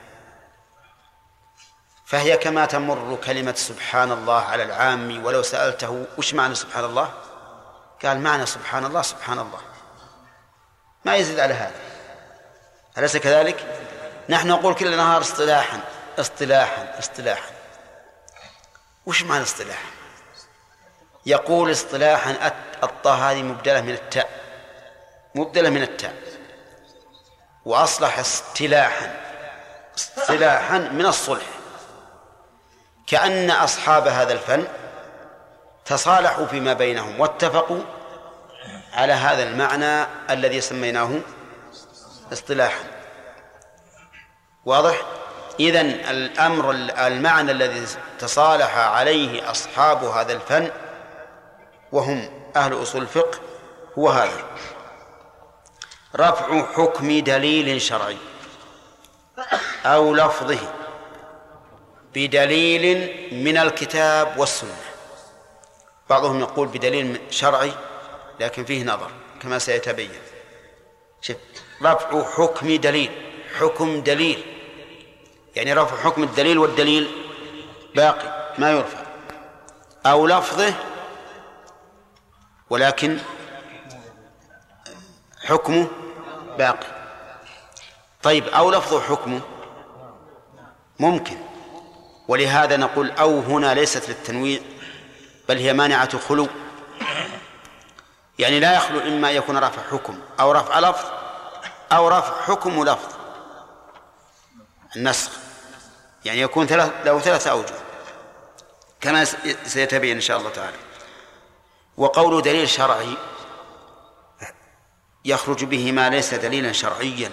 فهي كما تمر كلمة سبحان الله على العام، ولو سألته وش معنى سبحان الله قال معنى سبحان الله سبحان الله، ما يزيد على هذا. أليس كذلك؟ نحن نقول كل نهار اصطلاحا اصطلاحا اصطلاحا. وش معنى اصطلاحا؟ يقول اصطلاحا الطاء هذه مبدلة من التاء، وأصلح اصطلاحا من الصلح، كأن أصحاب هذا الفن تصالحوا فيما بينهم واتفقوا على هذا المعنى الذي سميناه اصطلاحا. واضح؟ إذن المعنى الذي تصالح عليه أصحاب هذا الفن وهم أهل أصول الفقه هو هذا: رفع حكم دليل شرعي أو لفظه بدليل من الكتاب والسنة. بعضهم يقول بدليل شرعي لكن فيه نظر كما سيتبين. رفع حكم دليل، حكم دليل يعني رفع حكم الدليل والدليل باقي ما يرفع، أو لفظه ولكن حكمه باقي. طيب أو لفظه حكمه ممكن، ولهذا نقول أو هنا ليست للتنويع بل هي مانعة خلو، يعني لا يخلو إما يكون رفع حكم أو رفع لفظ أو رفع حكم ولفظ. النسخ يعني يكون له ثلاثة أوجه كما سيتبين إن شاء الله تعالى. وقول دليل شرعي يخرج به ما ليس دليلا شرعيا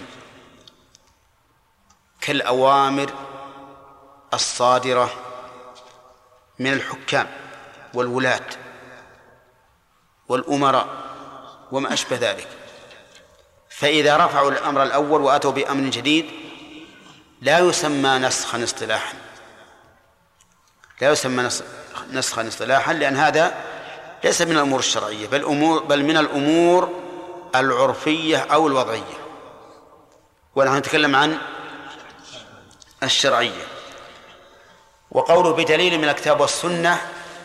كالأوامر الصادرة من الحكام والولاة والأمراء وما أشبه ذلك، فإذا رفعوا الأمر الأول وأتوا بأمر جديد لا يسمى نسخا اصطلاحا، لا يسمى نسخا اصطلاحا، لأن هذا ليس من الأمور الشرعية بل من الأمور العرفية أو الوضعية، ونحن نتكلم عن الشرعية. وقوله بدليل من الكتاب والسنة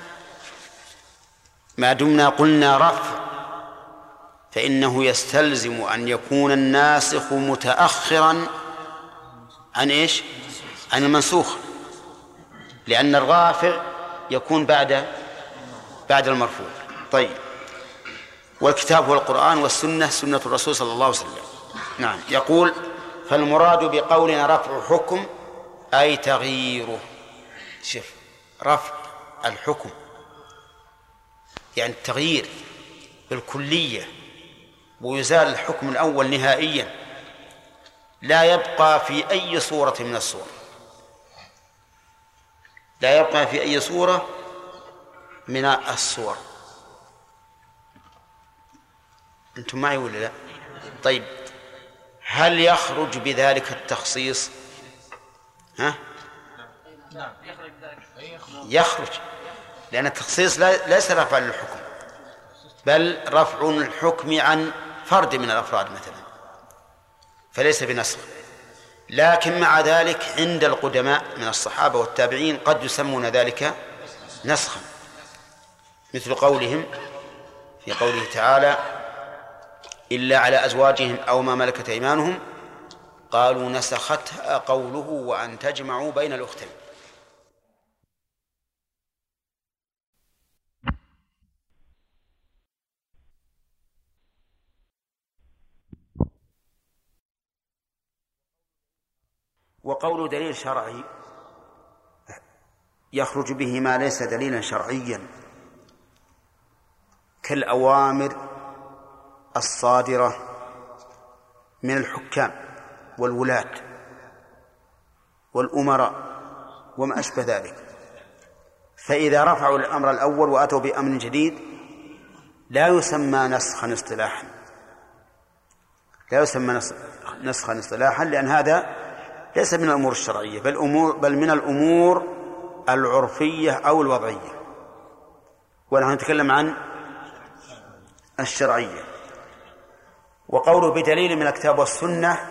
ما دمنا قلنا رفع فإنه يستلزم أن يكون الناسخ متأخرا عن إيش؟ عن المنسوخ، لأن الرافع يكون بعد المرفوع. طيب، والكتاب هو القرآن والسنة سنة الرسول صلى الله عليه وسلم. نعم. يقول فالمراد بقولنا رفع حكم أي تغييره. شوف، رفع الحكم يعني التغيير بالكلية، ويزال الحكم الأول نهائيا، لا يبقى في أي صورة من الصور، لا يبقى في أي صورة من الصور. أنتم معي ولا لا؟ طيب، هل يخرج بذلك التخصيص؟ ها؟ يخرج، لأن التخصيص ليس رفع للحكم بل رفع الحكم عن فرد من الأفراد مثلا، فليس بنسخ. لكن مع ذلك عند القدماء من الصحابة والتابعين قد يسمون ذلك نسخا، مثل قولهم في قوله تعالى إلا على أزواجهم أو ما ملكت أيمانهم قالوا نسختها قوله وأن تجمعوا بين الأختين. وقول دليل شرعي يخرج به ما ليس دليلا شرعيا كالأوامر الصادرة من الحكام والولاة والأمراء وما أشبه ذلك، فإذا رفعوا الأمر الأول وأتوا بأمر جديد لا يسمى نسخا اصطلاحا، لا يسمى نسخا اصطلاحا، لأن هذا ليس من الأمور الشرعية بل من الأمور العرفية أو الوضعية، ونحن نتكلم عن الشرعية. وقوله بدليل من الكتاب والسنة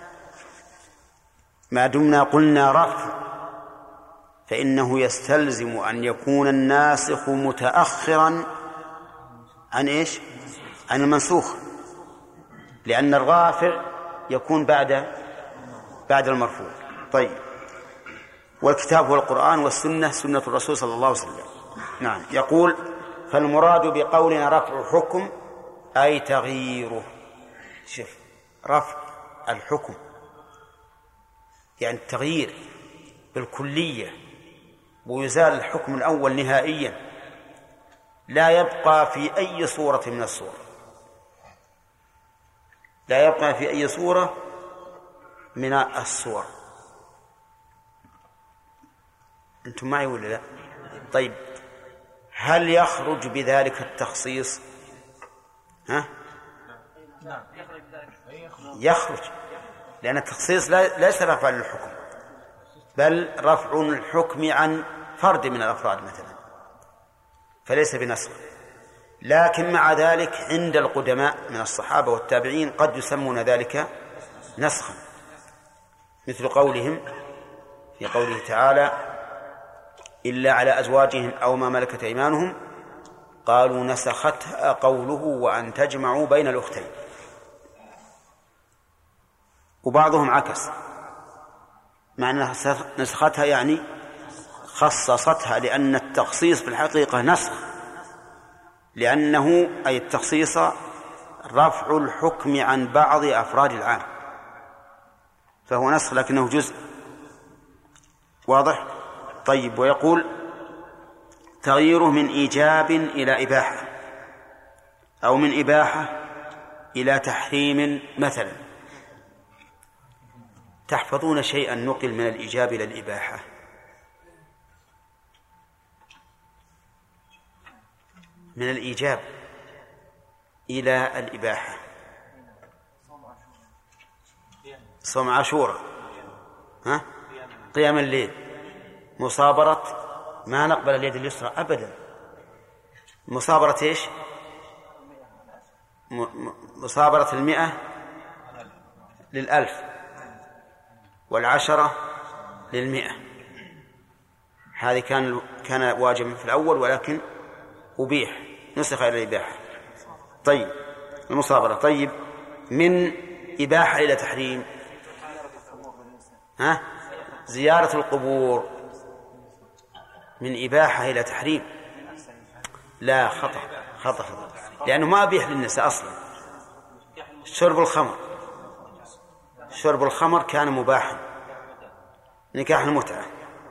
ما دمنا قلنا رفع فإنه يستلزم أن يكون الناسخ متأخرا عن إيش؟ عن المنسوخ، لأن الرافع يكون بعد المرفوع. طيب، والكتاب هو القرآن والسنة سنة الرسول صلى الله عليه وسلم. نعم. يقول فالمراد بقولنا رفع حكم أي تغييره. شوف، رفع الحكم يعني التغيير بالكلية، ويزال الحكم الأول نهائيا، لا يبقى في أي صورة من الصور، لا يبقى في أي صورة من الصور. أنتم معي ولا لا؟ طيب، هل يخرج بذلك التخصيص؟ ها؟ يخرج، لأن التخصيص ليس رفع للحكم بل رفع الحكم عن فرد من الأفراد مثلا، فليس بنسخ. لكن مع ذلك عند القدماء من الصحابة والتابعين قد يسمون ذلك نسخا، مثل قولهم في قوله تعالى إلا على أزواجهم أو ما ملكت أيمانهم قالوا نسختها قوله وأن تجمعوا بين الأختين. وبعضهم عكس، معنى نسختها يعني خصصتها، لأن التخصيص في الحقيقة نسخ، لأنه أي التخصيص رفع الحكم عن بعض أفراد العام، فهو نسخ لكنه جزء. واضح؟ طيب. ويقول تغييره من إيجاب إلى إباحة أو من إباحة إلى تحريم مثلا. تحفظون شيئا نقل من الإيجاب إلى الإباحة؟ من الإيجاب إلى الإباحة. صوم عاشوراء، قيام الليل، مصابرة، ما نقبل اليد اليسرى أبدا. مصابرة إيش؟ مصابرة 100 لل1000 و10 لل100. هذه كان واجبا في الأول ولكن أبيح، نسخ إلى الإباحة. طيب المصابرة. طيب من إباحة إلى تحريم، زيارة القبور من إباحة إلى تحريم. لا، خطأ، لأنه ما أبيح للنساء أصلا. شرب الخمر كان مباحا، نكاح المتعة،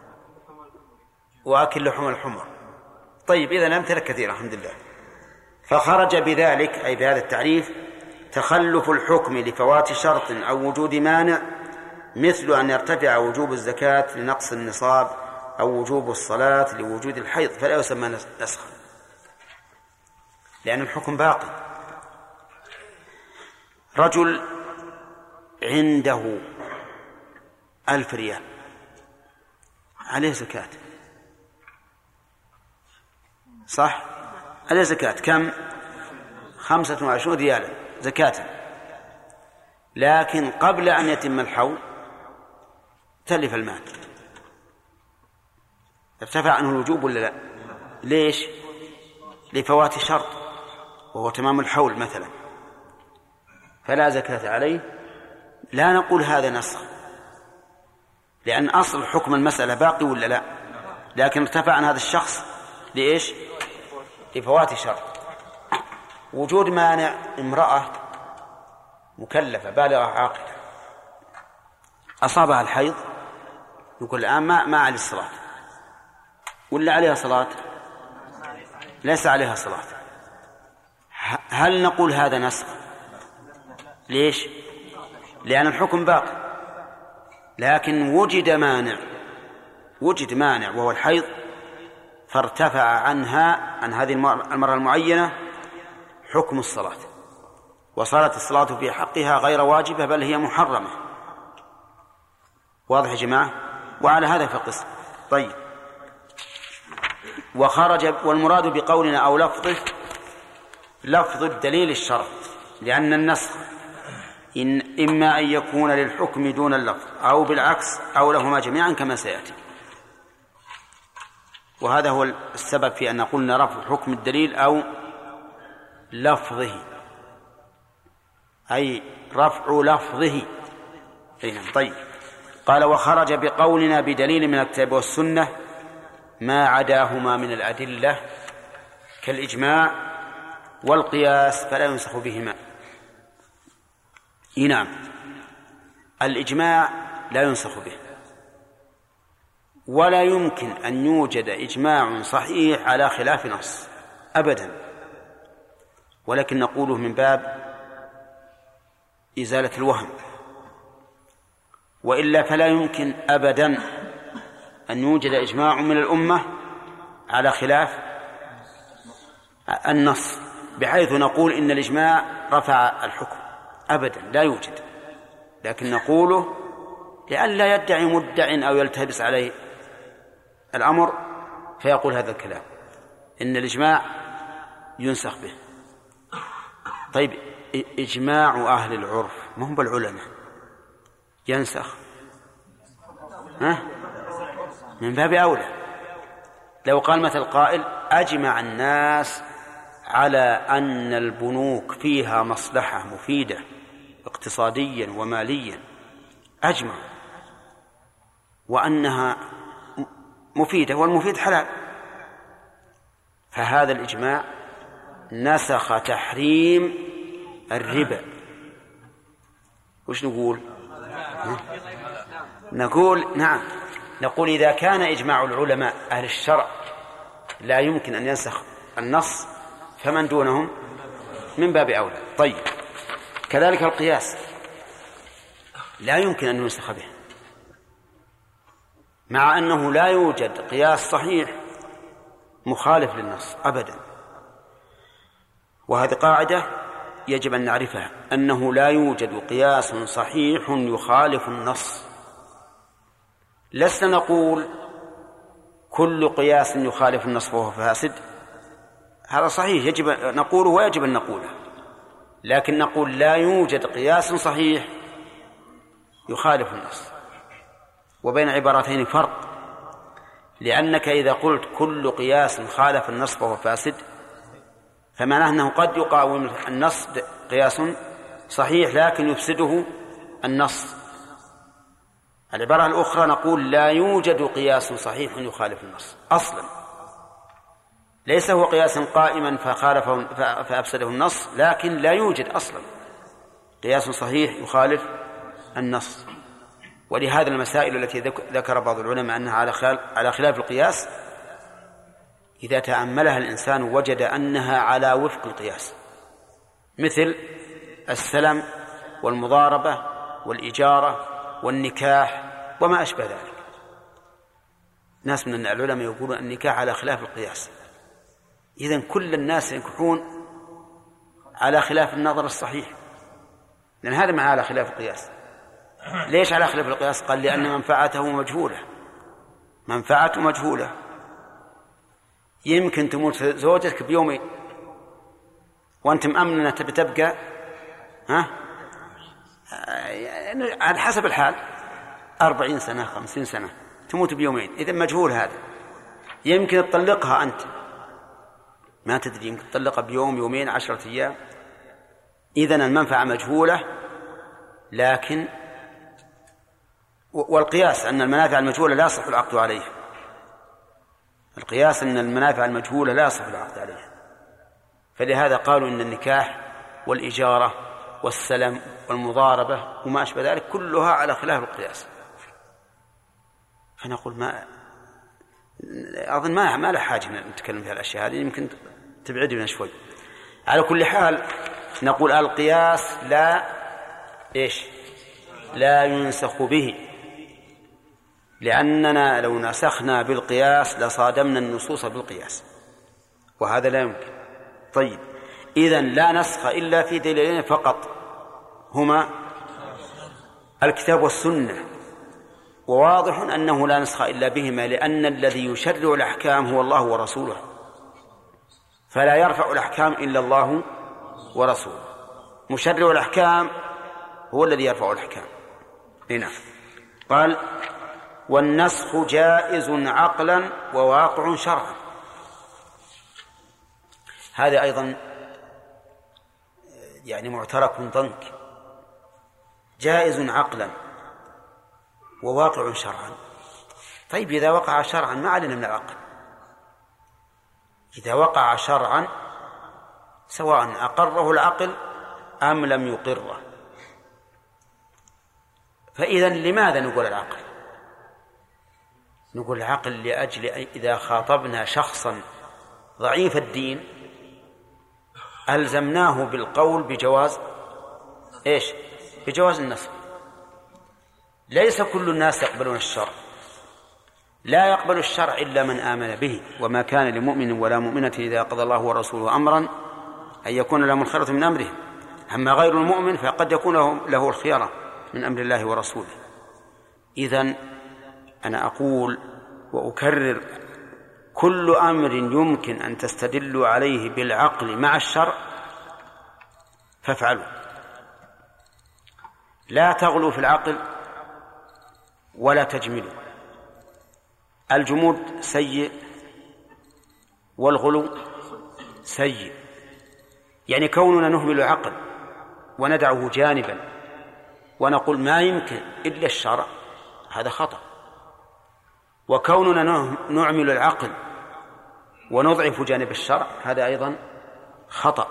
وأكل لحوم الحمر. طيب إذا أمثلة كثيرة الحمد لله. فخرج بذلك أي بهذا التعريف تخلف الحكم لفوات شرط أو وجود مانع، مثل أن يرتفع وجوب الزكاة لنقص النصاب أو وجوب الصلاة لوجود الحيض، فلا يسمى نسخا لأن الحكم باقي. رجل عنده 1000 ريال عليه زكاة، صح؟ عليه زكاة كم؟ 25 ريالا زكاة، لكن قبل أن يتم الحول تلف المال، ارتفع عنه الوجوب ولا لا؟ ليش؟ لفوات شرط وهو تمام الحول مثلا، فلا زكاة عليه. لا نقول هذا نسخ، لأن أصل حكم المسألة باقي ولا لا، لكن ارتفع عن هذا الشخص لإيش؟ لفوات شرط. وجود مانع، امرأة مكلفة بالغة عاقلة أصابها الحيض، يقول الآن ما عليه الصلاة، ولا عليها صلاة؟ ليس عليها صلاة. هل نقول هذا نسخ؟ ليش؟ لأن الحكم باقي، لكن وجد مانع وهو الحيض، فارتفع عنها عن هذه المرة المعينة حكم الصلاة، وصارت الصلاة في حقها غير واجبة بل هي محرمة. واضح يا جماعة؟ وعلى هذا فقس. طيب. وخرج، والمراد بقولنا أو لفظه لفظ الدليل الشرط، لأن النسخ إما أن يكون للحكم دون اللفظ أو بالعكس أو لهما جميعا كما سيأتي. وهذا هو السبب في أن قلنا رفع حكم الدليل أو لفظه، أي رفع لفظه. طيب. قال وخرج بقولنا بدليل من الكتاب والسنة ما عداهما من الأدلة كالإجماع والقياس فلا ينسخ بهما. نعم، الإجماع لا ينسخ به، ولا يمكن أن يوجد إجماع صحيح على خلاف نص أبدا، ولكن نقوله من باب إزالة الوهم، وإلا فلا يمكن أبدا أن يوجد إجماع من الأمة على خلاف النص بحيث نقول إن الإجماع رفع الحكم، أبدا لا يوجد. لكن نقوله لئلا يدعي مدع أو يلتبس عليه الأمر فيقول هذا الكلام إن الإجماع ينسخ به. طيب، إجماع أهل العرف ما هم بالعلماء ينسخ؟ من باب أولى. لو قال مثل قائل أجمع الناس على أن البنوك فيها مصلحة مفيدة اقتصاديا وماليا، أجمع، وأنها مفيدة والمفيد حلال، فهذا الإجماع نسخ تحريم الربا. وش نقول؟ نقول نعم، نقول إذا كان إجماع العلماء أهل الشرع لا يمكن أن ينسخ النص، فمن دونهم من باب أولى. طيب، كذلك القياس لا يمكن أن ينسخ به، مع أنه لا يوجد قياس صحيح مخالف للنص أبدا. وهذه قاعدة يجب أن نعرفها، أنه لا يوجد قياس صحيح يخالف النص. لسنا نقول كل قياس يخالف النص فهو فاسد، هذا صحيح يجب نقوله ويجب أن نقوله، لكن نقول لا يوجد قياس صحيح يخالف النص. وبين عبارتين فرق، لأنك إذا قلت كل قياس خالف النص فهو فاسد، فمعناه أنه قد يقاوم النص قياس صحيح لكن يفسده النص. العبارة الأخرى نقول لا يوجد قياس صحيح يخالف النص أصلا، ليس هو قياس قائما فأفسده النص، لكن لا يوجد أصلا قياس صحيح يخالف النص. ولهذا المسائل التي ذكر بعض العلماء أنها على خلاف القياس، إذا تأملها الإنسان وجد أنها على وفق القياس، مثل السلم والمضاربة والإجارة والنكاح وما أشبه ذلك. ناس من العلماء يقولون النكاح على خلاف القياس، إذن كل الناس ينكحون على خلاف النظر الصحيح، لأن هذا مع على خلاف القياس. ليش على خلاف القياس؟ قال لأن منفعته مجهولة، منفعته مجهولة. يمكن تموت زوجتك بيومين وأنت مأمن أنها تبقى على حسب الحال 40 سنة 50 سنة، تموت بيومين، إذن مجهول هذا. يمكن تطلقها أنت ما تدري، يمكن تطلقها بيوم يومين 10 أيام، إذن المنفعة مجهولة. لكن والقياس أن المنافع المجهولة لا يصح العقد عليها، القياس أن المنافع المجهولة لا يصح العقد عليها، فلهذا قالوا إن النكاح والإجارة والسلم والمضاربة وما أشبه ذلك كلها على خلاف القياس. فنقول ما أظن ما له حاجة نتكلم في الأشياء هذه، يمكن تبعدنا شوي. على كل حال نقول القياس لا ينسخ به، لأننا لو نسخنا بالقياس لصادمنا النصوص بالقياس، وهذا لا يمكن. طيب، إذن لا نسخ إلا في دليلين فقط، هما الكتاب والسنة، وواضح أنه لا نسخ إلا بهما، لأن الذي يشرع الأحكام هو الله ورسوله، فلا يرفع الأحكام إلا الله ورسوله. مشرع الأحكام هو الذي يرفع الأحكام. هنا قال والنسخ جائز عقلا وواقع شرعا. هذا أيضا يعني معترك ضنك، جائز عقلا وواقع شرعا. طيب، إذا وقع شرعا ما علينا من العقل، إذا وقع شرعا سواء أقره العقل أم لم يقره، فإذا لماذا نقول العقل؟ نقول العقل لأجل إذا خاطبنا شخصا ضعيف الدين ألزمناه بالقول بجواز بجواز النسخ. ليس كل الناس يقبلون الشرع، لا يقبل الشرع إلا من آمن به، وما كان لمؤمن ولا مؤمنة إذا قضى الله ورسوله أمرا أن يكون لهم الخيرة من أمره. أما غير المؤمن فقد يكون له الخيرة من أمر الله ورسوله. إذن أنا أقول وأكرر، كل أمر يمكن أن تستدلوا عليه بالعقل مع الشرع فافعلوا، لا تغلوا في العقل ولا تجملوا. الجمود سيء والغلو سيء، يعني كوننا نهمل العقل وندعه جانبا ونقول ما يمكن إلا الشرع هذا خطأ، وكوننا نعمل العقل ونضعف جانب الشرع هذا أيضا خطأ.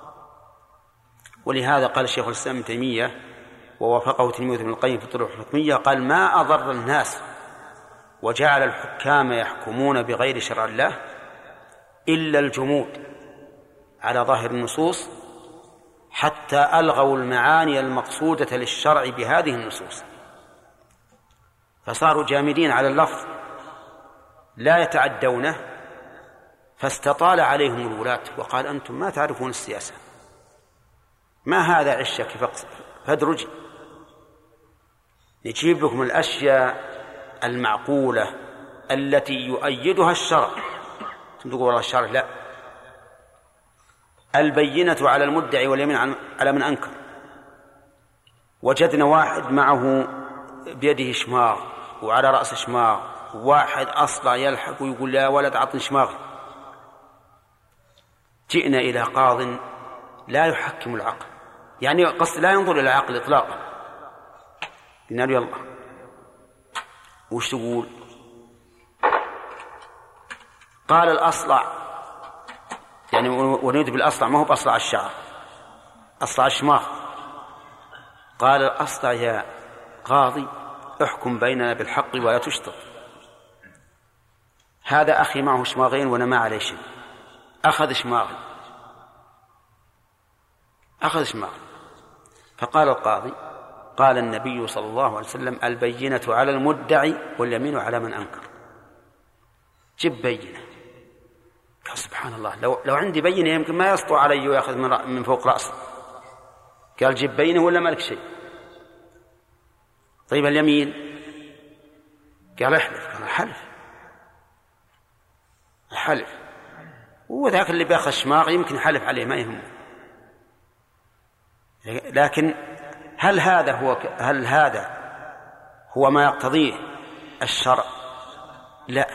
ولهذا قال الشيخ الإسلام ابن تيمية ووافقه تلميذه ابن القيم في الطرق الحكمية، قال ما أضر الناس وجعل الحكام يحكمون بغير شرع الله إلا الجمود على ظاهر النصوص حتى ألغوا المعاني المقصودة للشرع بهذه النصوص، فصاروا جامدين على اللفظ لا يتعدونه، فاستطال عليهم الولاة وقال أنتم ما تعرفون السياسة، ما هذا عشك فادرج، نجيب لكم الأشياء المعقولة التي يؤيدها الشرع. تقول والله الشرع لا، البينة على المدعي واليمين على من أنكر. وجدنا واحد معه بيده شماغ وعلى رأس شماغ، واحد أصلع يلحق ويقول يا ولد عطني شماغ. جئنا إلى قاض لا يحكم العقل، يعني قصد لا ينظر إلى العقل إطلاقا. قلنا له يلا وش تقول؟ قال الأصلع، يعني ونريد بالأصلع ما هو بأصلع الشعر، أصلع الشماغ. قال الأصلع يا قاضي احكم بيننا بالحق ولا تشطط. هذا أخي معه شماغين وأنا ما عليه شيء، أخذ شماغ. فقال القاضي قال النبي صلى الله عليه وسلم البينة على المدعي واليمين على من أنكر. جب بينة. قال سبحان الله، لو عندي بينة يمكن ما يسطو علي ويأخذ من فوق رأسي. قال جب بينة ولا مالك شيء؟ طيب اليمين؟ قال احلف. قال حلف. وذاك اللي بياخذ شماغ يمكن حلف عليه ما يهمه. لكن هل هذا هو ما يقتضيه الشرع؟ لا،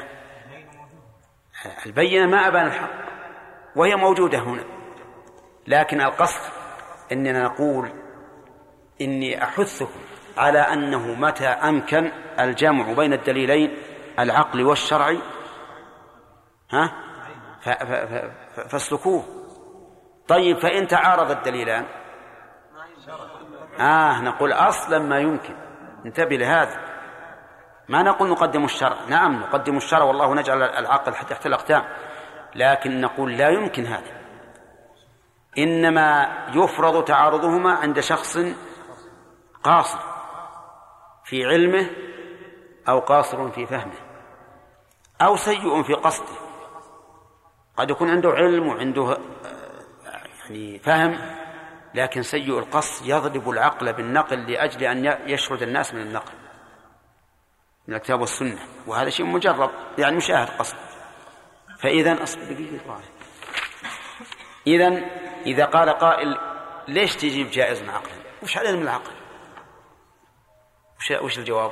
البينة ما أبان الحق وهي موجودة هنا، لكن القصد أننا نقول إني أحثكم على أنه متى أمكن الجمع بين الدليلين العقل والشرعي فاسلكوه. طيب فإن تعارض الدليلان نقول أصلا ما يمكن. انتبه لهذا، ما نقول نقدم الشرع، نعم نقدم الشرع والله نجعل العقل تحت الأقدام، لكن نقول لا يمكن هذا، إنما يفرض تعارضهما عند شخص قاصر في علمه أو قاصر في فهمه أو سيء في قصده. قد يكون عنده علم وعنده يعني فهم، لكن سيء القصد يضرب العقل بالنقل لأجل أن يشرد الناس من النقل من الكتاب والسنة، وهذا شيء مجرب يعني مشاهد قصد. فإذا أصبر دقيقة. إذا قال قائل ليش تجيب جائز من عقل؟ وش علينا من العقل؟ وش الجواب؟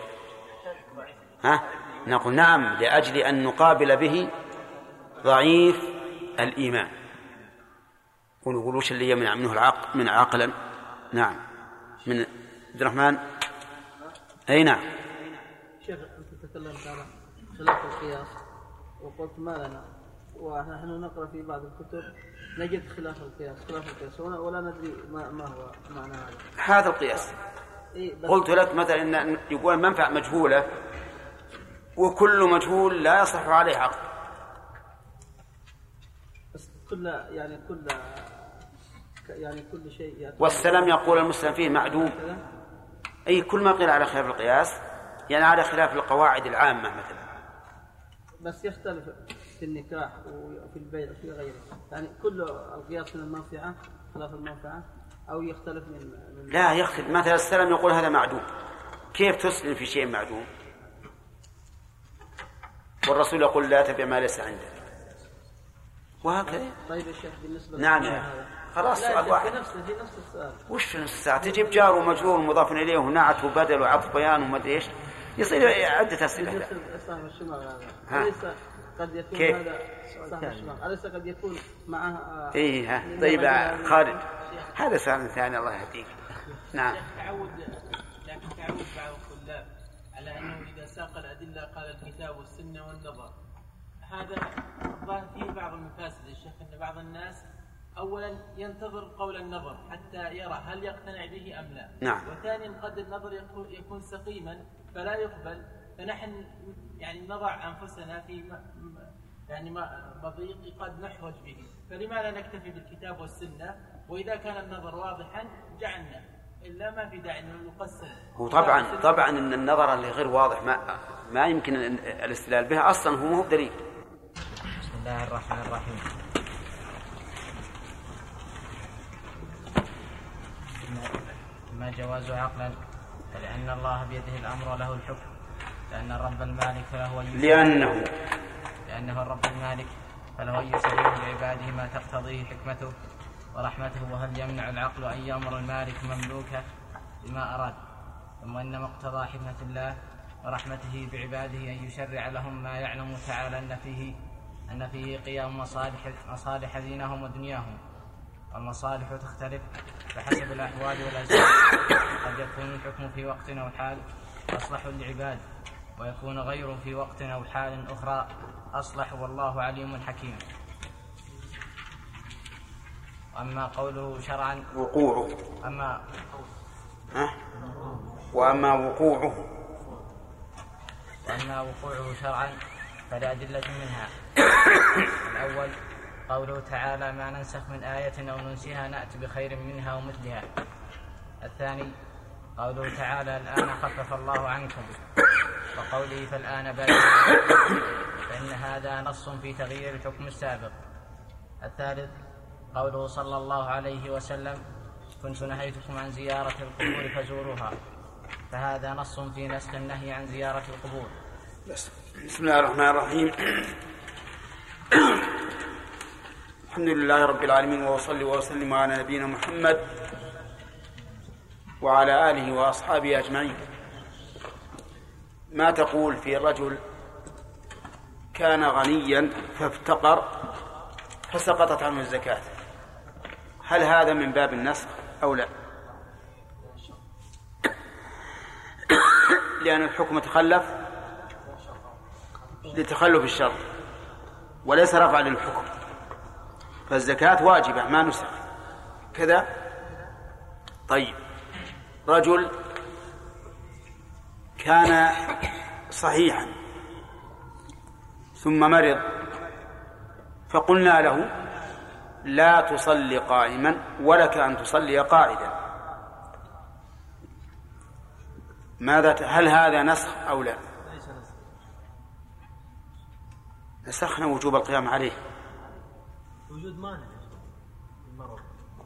نقول نعم لأجل أن نقابل به ضعيف الإيمان، ونقول وش اللي يمنع منه العقل من عقلا؟ نعم من عبد الرحمن. أي نعم. شيخ أنت تكلمت على خلاف القياس وقلت ما لنا، ونحن نقرأ في بعض الكتب نجد خلاف القياس ولا ندري ما هو معنى هذا القياس. قلت لك مثلا إن يقول المنفعة مجهولة وكل مجهول لا يصح عليه عقل. كل شيء والسلام يقول المسلم فيه معدوم. أي كل ما قيل على خلاف القياس يعني على خلاف القواعد العامة مثلا. بس يختلف في النكاح وفي البيع وفي غيره، يعني كل القياس من المنفعة خلاف المنفعة أو يختلف من لا يختلف. مثلا السلام يقول هذا معدوم، كيف تسلم في شيء معدوم؟ والرسول يقول لا تبع ما ليس عندك وهكذا. طيب الشيخ بالنسبة نعم خلاص سؤال واحد. في نفس السؤال. وش في نفس الساعة؟ تجيب جار ومجرور مضاف إليه ونعت وبدل وعطف بيان وما أدري إيش، يصير عدة أسئلة. صاحب الشمال هذا أليس قد يكون كيف؟ هذا صاحب الشمال أليس قد يكون معه إيه طيب خالد هذا سؤال ثاني الله يهديك. نعم. لكن تعود بعض الطلاب على أنه إذا ساق الأدلة قال الكتاب والسنة والنظر، هذا الظاهر فيه بعض المفاسد يا شيخ، أن بعض الناس أولا ينتظر قول النظر حتى يرى هل يقتنع به أم لا. نعم. وثانيا قد النظر يكون سقيما فلا يقبل، فنحن يعني نضع أنفسنا في مضيق قد نحرج به، فلما لا نكتفي بالكتاب والسنة؟ وإذا كان النظر واضحا جعلنا، إلا ما في داعي أن نقسم. طبعا ان النظر اللي غير واضح ما يمكن الاستدلال به اصلا، هو مو دليل. بسم الله الرحمن الرحيم. ما جواز عقلا، فلأن الله بيده الأمر وله الحكم، لأن الرب المالك فله لأنه الرب المالك فله يسلم لعباده ما تقتضيه حكمته ورحمته، وهل يمنع العقل أن يأمر المالك مملوكه بما أراد؟ ثم إن مقتضى حكمة الله ورحمته بعباده أن يشرع لهم ما يعلم تعالى أن فيه قيام مصالح دينهم ودنياهم، والمصالح تختلف بحسب الأحوال والأزمان، قد يكون الحكم في وقت أو حال أصلح للعباد، ويكون غيره في وقت أو حال أخرى أصلح، والله عليم حكيم. أما قوله شرعا وقوعه وأما وقوعه شرعا فلأدلة منها. الأول قوله تعالى ما ننسخ من آية أو ننسها نأتي بخير منها ومثلها. الثاني قوله تعالى الآن خفف الله عنكم، وقوله فالآن باشرون، فإن هذا نص في تغيير الحكم السابق. الثالث قوله صلى الله عليه وسلم كنت نهيتكم عن زيارة القبور فزوروها، فهذا نص في نسخ النهي عن زيارة القبور. بسم الله الرحمن الرحيم. الحمد لله رب العالمين، وأصلي وأسلم على نبينا محمد وعلى آله وأصحابه أجمعين. ما تقول في رجل كان غنيا فافتقر فسقطت عنه الزكاة، هل هذا من باب النسخ أو لا؟ لأن الحكم تخلف لتخلف الشرط وليس رفع للحكم، فالزكاة واجبة ما نسخ كذا. طيب رجل كان صحيحا ثم مرض فقلنا له لا تصلي قائما ولك أن تصلي قاعدا، هل هذا نسخ أو لا؟ نسخنا وجوب القيام عليه. وجود مانع المرض.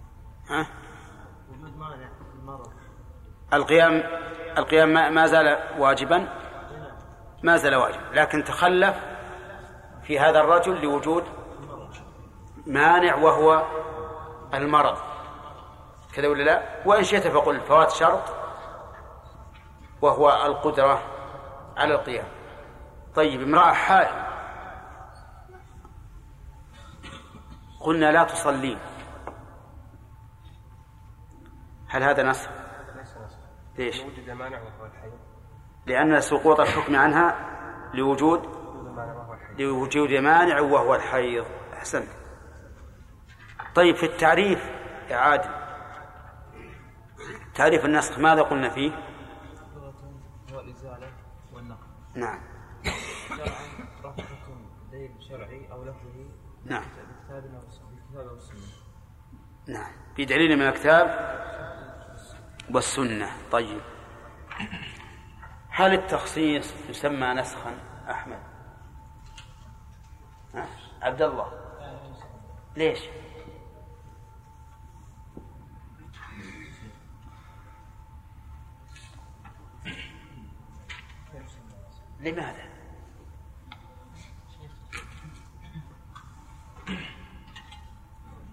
وجود مانع المرض. القيام ما زال واجبا، ما زال واجبا، لكن تخلف في هذا الرجل لوجود مانع وهو المرض، كذا ولا لا؟ وإن شئت فقل فوات شرط وهو القدرة على القيام. طيب امرأة حائض قلنا لا تصلين، هل هذا نسخ؟ ليش؟ لأن سقوط الحكم عنها لوجود مانع وهو الحيض. أحسنت. طيب في التعريف يا عادل، تعريف النسخ ماذا قلنا فيه؟ هو الإزالة والنقل. نعم. شرعا رفع حكم دليل شرعي أو لفظه. نعم. بالكتاب أو السنة. نعم، في دليل من الكتاب والسنة. طيب هل التخصيص يسمى نسخا أحمد؟ عبد الله ليش؟ لماذا؟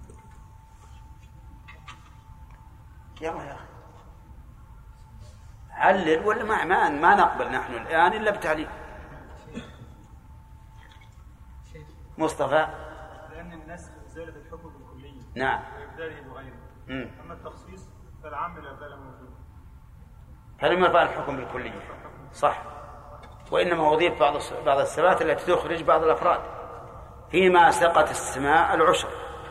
يلا يا أخي علل ولا ما نقبل نحن الآن إلا بتعليل. مصطفى. لأن الناس زالت الحكم بالكلية. نعم. وإبداله بغيره. أما التخصيص فالعام لا إبدال موجود. فلم يرفع الحكم بالكلية. صح. وإنما أضيف بعض الصفات التي تخرج بعض الأفراد. فيما سقط السماء العشر،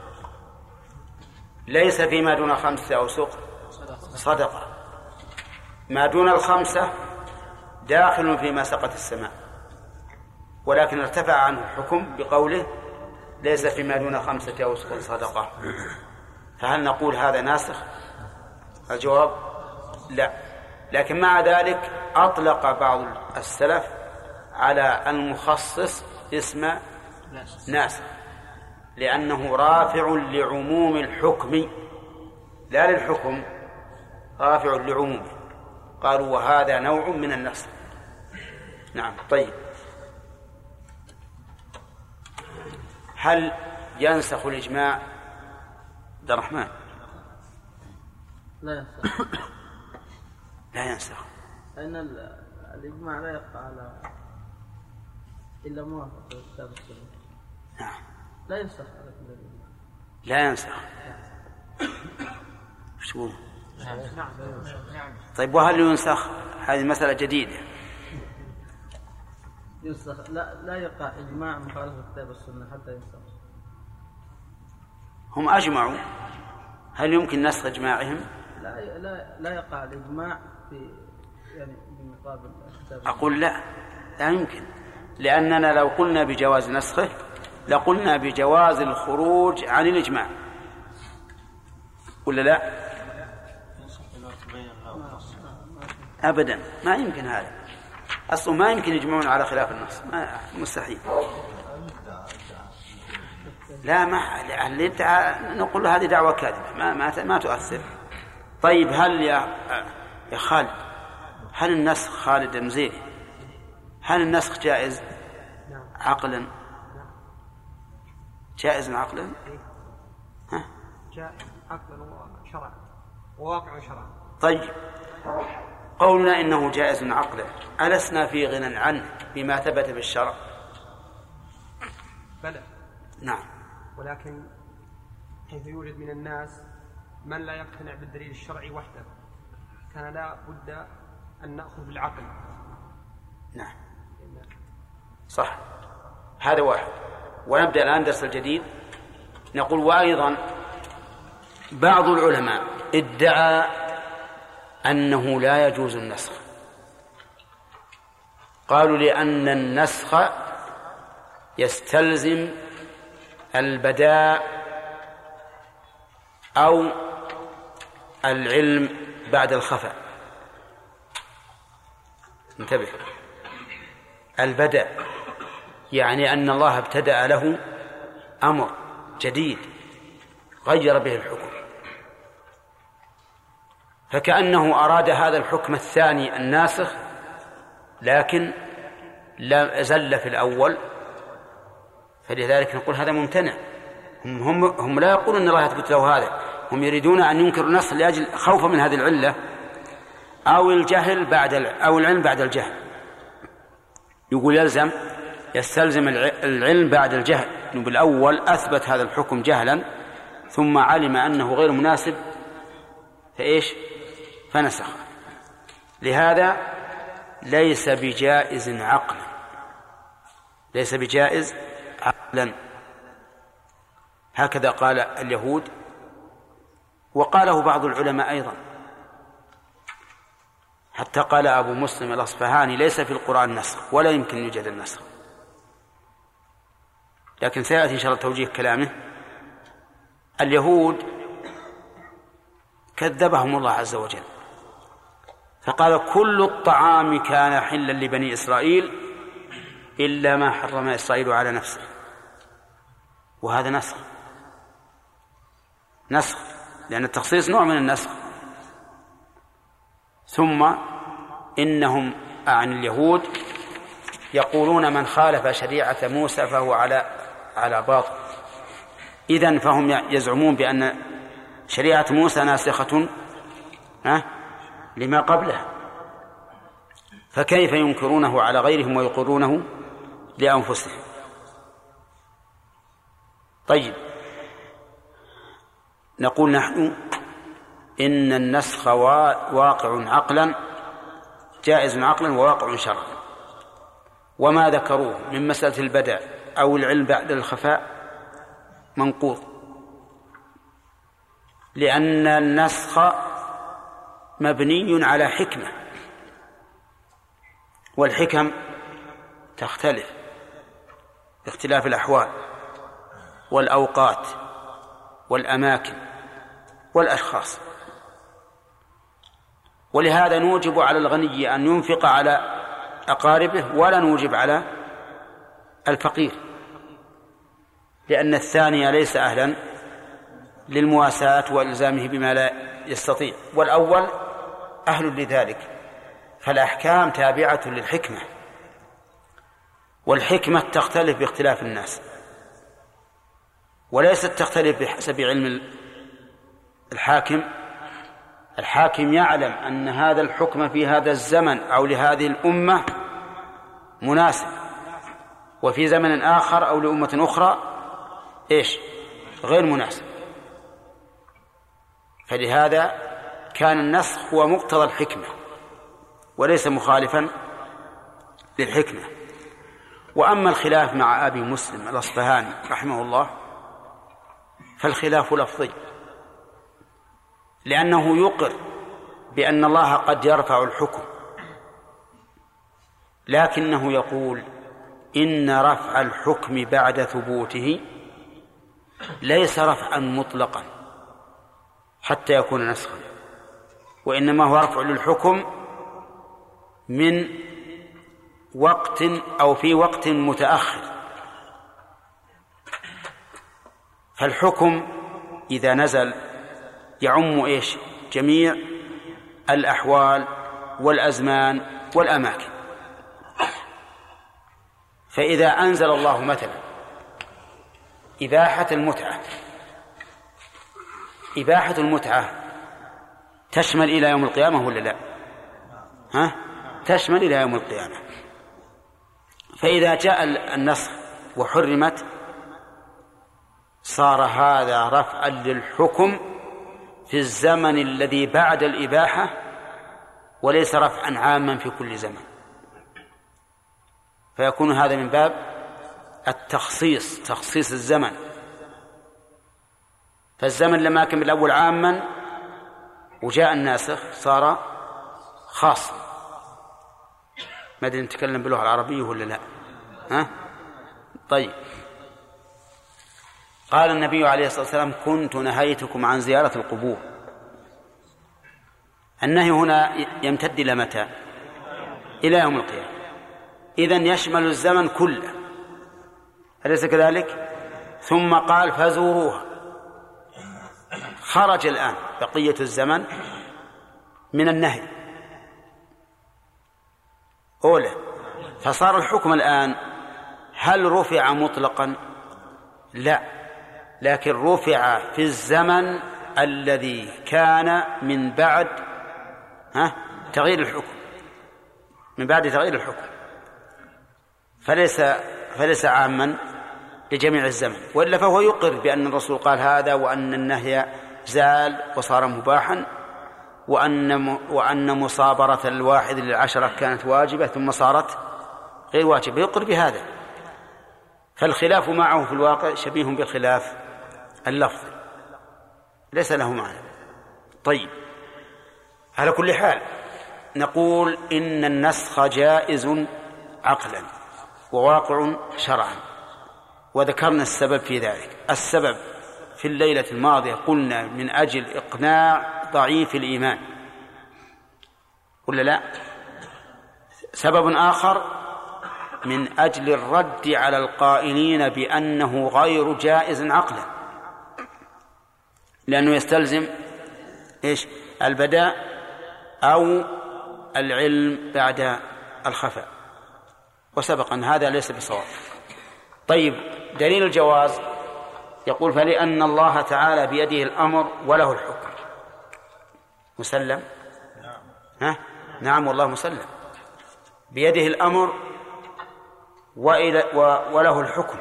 ليس فيما دون 5 أوسق صدقة. ما دون 5 داخل فيما سقط السماء، ولكن ارتفع عنه الحكم بقوله ليس فيما دون 5 أوسق صدقة. فهل نقول هذا ناسخ؟ الجواب لا. لكن مع ذلك أطلق بعض السلف على المخصص اسم ناسخ، لأنه رافع لعموم الحكم لا للحكم، رافع لعمومه. قالوا وهذا نوع من النسخ. نعم. طيب، هل ينسخ الإجماع؟ عبد الرحمن. لا ينسخ. لا ينسخ، لأن الإجماع لا يقع على إلا موافق الكتاب والسنة. نعم. لا ينسخ على كل الإجماع. لا ينسخ. شو؟ نعم. طيب، وهل ينسخ؟ هذه مسألة جديدة. ينسخ. لا يقع إجماع مخالف الكتاب والسنة حتى ينسخ. هم أجمعوا، هل يمكن نسخ إجماعهم؟ لا يقع الإجماع في يعني بمقابل الكتاب. أقول لا يمكن، لأننا لو قلنا بجواز نسخه لقلنا بجواز الخروج عن الإجماع، ولا لا؟ أبدا ما يمكن هذا، أصلا ما يمكن يجمعون على خلاف النص، مستحيل. لا، نقول هذه دعوة كاذبة ما تؤثر. طيب، هل يا خالد، هل النسخ خالد المزيري، هل النسخ جائز عقلا؟ جائز عقلا؟ جائز عقلا وشرعا وواقع شرعا. طيب، قولنا إنه جائز عقلا ألسنا في غنى عنه بما ثبت بالشرع؟ بلى. نعم. ولكن حيث يوجد من الناس من لا يقتنع بالدليل الشرعي وحده، كان لا بد أن نأخذ بالعقل. نعم صح، هذا واحد. ونبدأ الآن درس الجديد. نقول وأيضا بعض العلماء ادعى أنه لا يجوز النسخ. قالوا لأن النسخ يستلزم البداء أو العلم بعد الخفاء. انتبه، البداء يعني أن الله ابتدأ له أمر جديد غير به الحكم، فكأنه أراد هذا الحكم الثاني الناسخ لكن لا زل في الأول، فلذلك نقول هذا ممتنع. هم لا يقولون أن الله يثبت له هذا، هم يريدون أن ينكروا النسخ لأجل خوفا من هذه العلة أو الجهل أو العلم بعد الجهل. يقول يستلزم العلم بعد الجهل، إنه بالأول أثبت هذا الحكم جهلا ثم علم أنه غير مناسب فنسخ. لهذا ليس بجائز عقلا، ليس بجائز عقلا. هكذا قال اليهود، وقاله بعض العلماء أيضا، حتى قال أبو مسلم الأصفهاني ليس في القرآن نسخ ولا يمكن يوجد النسخ. لكن سيأتي إن شاء الله توجيه كلامه. اليهود كذبهم الله عز وجل فقال كل الطعام كان حلا لبني إسرائيل إلا ما حرم إسرائيل على نفسه، وهذا نسخ لأن التخصيص نوع من النسخ. ثم إنهم عن اليهود يقولون من خالف شريعة موسى فهو على باطل. إذن فهم يزعمون بأن شريعة موسى ناسخة لما قبله، فكيف ينكرونه على غيرهم ويقرونه لأنفسهم؟ طيب، نقول نحن إن النسخ واقع عقلا، جائز عقلا وواقع شرعا، وما ذكروه من مسألة البدء أو العلم بعد الخفاء منقوض، لأن النسخ مبني على حكمة، والحكم تختلف باختلاف الأحوال والأوقات والأماكن والأشخاص. ولهذا نوجب على الغني أن ينفق على أقاربه ولا نوجب على الفقير، لأن الثاني ليس أهلا للمواساة وإلزامه بما لا يستطيع، والأول أهل لذلك. فالأحكام تابعة للحكمة، والحكمة تختلف باختلاف الناس، وليست تختلف بحسب علم الحاكم. الحاكم يعلم أن هذا الحكم في هذا الزمن أو لهذه الأمة مناسب، وفي زمن آخر أو لأمة أخرى غير مناسب. فلهذا كان النسخ هو مقتضى الحكمة وليس مخالفا للحكمة. وأما الخلاف مع أبي مسلم الأصفهاني رحمه الله فالخلاف لفظي، لأنه يقر بأن الله قد يرفع الحكم، لكنه يقول إن رفع الحكم بعد ثبوته ليس رفعا مطلقا حتى يكون نسخا، وإنما هو رفع للحكم من وقت أو في وقت متأخر. فالحكم إذا نزل يعم جميع الأحوال والأزمان والأماكن. فإذا أنزل الله مثلا إباحة المتعة تشمل إلى يوم القيامة ولا لا؟ تشمل إلى يوم القيامة. فإذا جاء النسخ وحرمت صار هذا رفعا للحكم في الزمن الذي بعد الإباحة، وليس رفعا عاما في كل زمن. فيكون هذا من باب التخصيص، تخصيص الزمن. فالزمن لما كان بالأول عاما وجاء الناسخ صار خاص. ما أدري نتكلم باللغة العربية ولا لا؟ طيب. قال النبي عليه الصلاة والسلام كنت نهيتكم عن زيارة القبور. النهي هنا يمتد إلى متى؟ إلى يوم القيامة. إذن يشمل الزمن كله، أليس كذلك؟ ثم قال فزوروها. خرج الآن بقية الزمن من النهي أولى، فصار الحكم الآن هل رفع مطلقا؟ لا، لكن رفع في الزمن الذي كان من بعد تغيير الحكم، من بعد تغيير الحكم، فليس عاما لجميع الزمن. وإلا فهو يقر بأن الرسول قال هذا، وأن النهي زال وصار مباحا، وأن مصابرة الواحد للعشرة كانت واجبة ثم صارت غير واجبة، يقر بهذا. فالخلاف معه في الواقع شبيه بالخلاف اللفظي، ليس له معنى. طيب، على كل حال نقول إن النسخ جائز عقلا وواقع شرعا، وذكرنا السبب في ذلك. السبب في الليلة الماضية قلنا من أجل إقناع ضعيف الإيمان، ولا لا؟ سبب آخر من أجل الرد على القائلين بأنه غير جائز عقلا، لأنه يستلزم البداء أو العلم بعد الخفاء، وسبق أن هذا ليس بصواب. طيب، دليل الجواز يقول فلأن الله تعالى بيده الأمر وله الحكم. مسلم؟ نعم والله مسلم. بيده الأمر وله الحكم،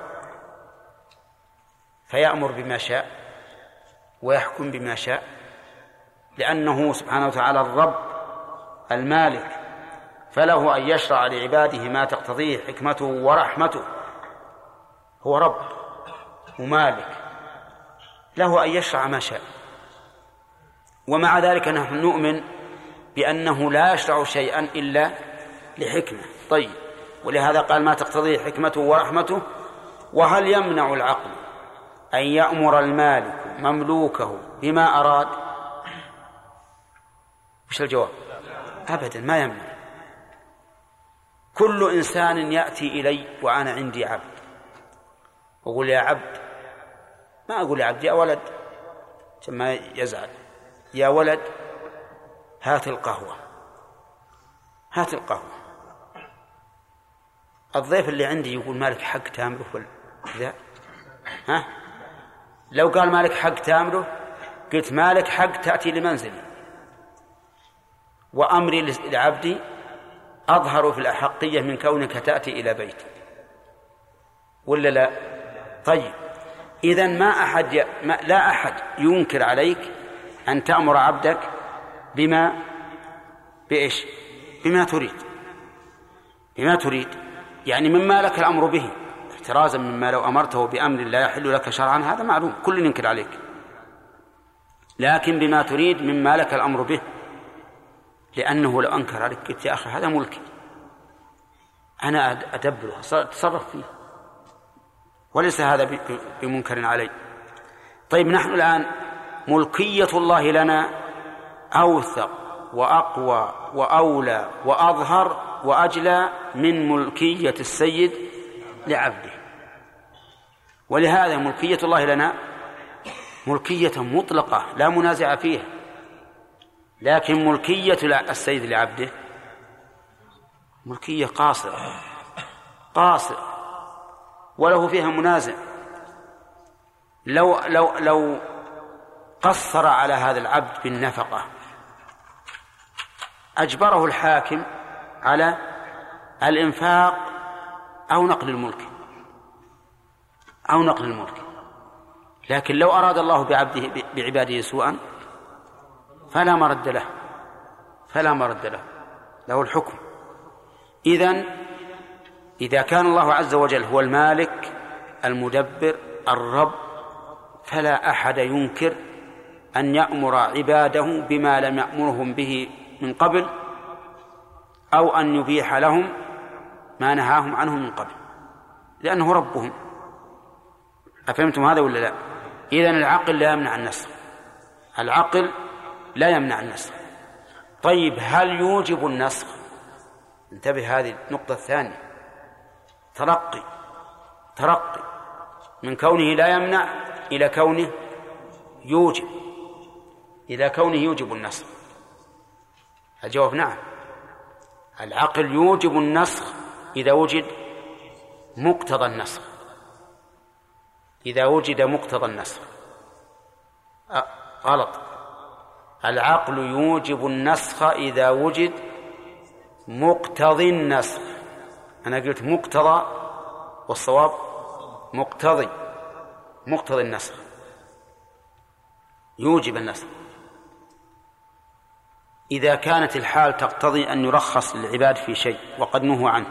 فيأمر بما شاء ويحكم بما شاء، لأنه سبحانه وتعالى الرب المالك، فله أن يشرع لعباده ما تقتضيه حكمته ورحمته. هو رب ومالك، له أن يشرع ما شاء. ومع ذلك نحن نؤمن بأنه لا يشرع شيئا إلا لحكمة. طيب، ولهذا قال ما تقتضيه حكمته ورحمته. وهل يمنع العقل أن يأمر المالك مملوكه بما أراد؟ وش الجواب؟ أبدا ما يمنع. كل إنسان يأتي إلي وأنا عندي عبد، أقول يا عبد، ما أقول يا عبد يا ولد ثم يزعل، يا ولد هات القهوة، هات القهوة. الضيف اللي عندي يقول مالك حق تامره ولا ها؟ لو قال مالك حق تامره قلت مالك حق تأتي لمنزلي، وأمري لعبدي أظهر في الأحقية من كونك تأتي إلى بيتي، ولا لا؟ طيب، إذن لا أحد ينكر عليك أن تأمر عبدك بما تريد، يعني مما لك الأمر به، احترازا مما لو أمرته بأمر لا يحل لك شرعا، هذا معلوم كل ينكر عليك، لكن بما تريد مما لك الأمر به، لأنه لو أنكر عليك قلت يا أخي هذا ملكي أنا أدبره أتصرف فيه، وليس هذا بمنكر علي. طيب، نحن الآن ملكية الله لنا أوثق وأقوى وأولى وأظهر وأجلى من ملكية السيد لعبده، ولهذا ملكية الله لنا ملكية مطلقة لا منازع فيها، لكن ملكية السيد لعبده ملكية قاصرة وله فيها منازع. لو قصر على هذا العبد بالنفقة أجبره الحاكم على الإنفاق أو نقل الملك، لكن لو أراد الله بعباده سوءا فلا مرد له، له الحكم. إذا كان الله عز وجل هو المالك المدبر الرب، فلا أحد ينكر أن يأمر عباده بما لم يأمرهم به من قبل، أو أن يبيح لهم ما نهاهم عنه من قبل، لأنه ربهم. أفهمتم هذا ولا لا؟ إذن العقل لا يمنع النسخ، العقل لا يمنع النسخ. طيب، هل يوجب النسخ؟ انتبه، هذه النقطة الثانية، ترقي من كونه لا يمنع إلى كونه يوجب النسخ. الجواب نعم، العقل يوجب النسخ إذا وجد مقتضى النسخ، غلط، العقل يوجب النسخ إذا وجد مقتضي النسخ. أنا قلت مقتضى والصواب مقتضي النسخ، يوجب النسخ إذا كانت الحال تقتضي أن يرخص للعباد في شيء وقد نهوا عنه،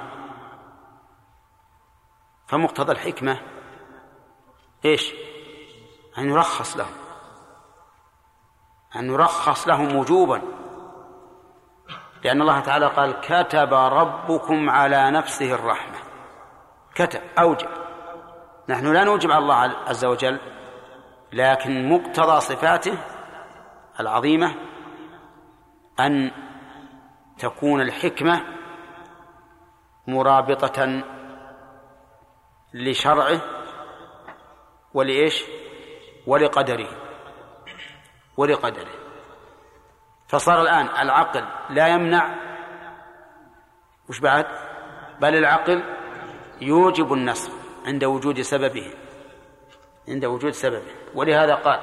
فمقتضى الحكمة أن يرخص لهم وجوبا، لأن الله تعالى قال كتب ربكم على نفسه الرحمة، أوجب. نحن لا نوجب على الله عز وجل، لكن مقتضى صفاته العظيمة أن تكون الحكمة مرابطة لشرعه ولقدره. فصار الآن العقل لا يمنع، وش بعد؟ بل العقل يوجب النسخ عند وجود سببه، ولهذا قال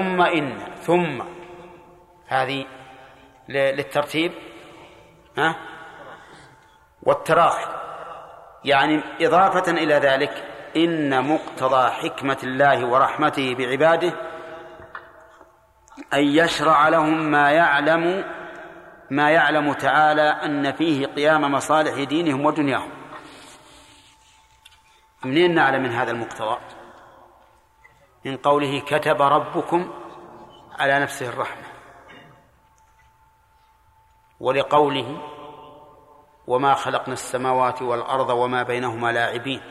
ثم هذه للترتيب والتراخي، يعني إضافة إلى ذلك إن مقتضى حكمة الله ورحمته بعباده أن يشرع لهم ما يعلم تعالى أن فيه قيام مصالح دينهم ودنياهم. منين نعلم من هذا المقتضى؟ من قوله كتب ربكم على نفسه الرحمة، ولقوله وما خلقنا السماوات والأرض وما بينهما لاعبين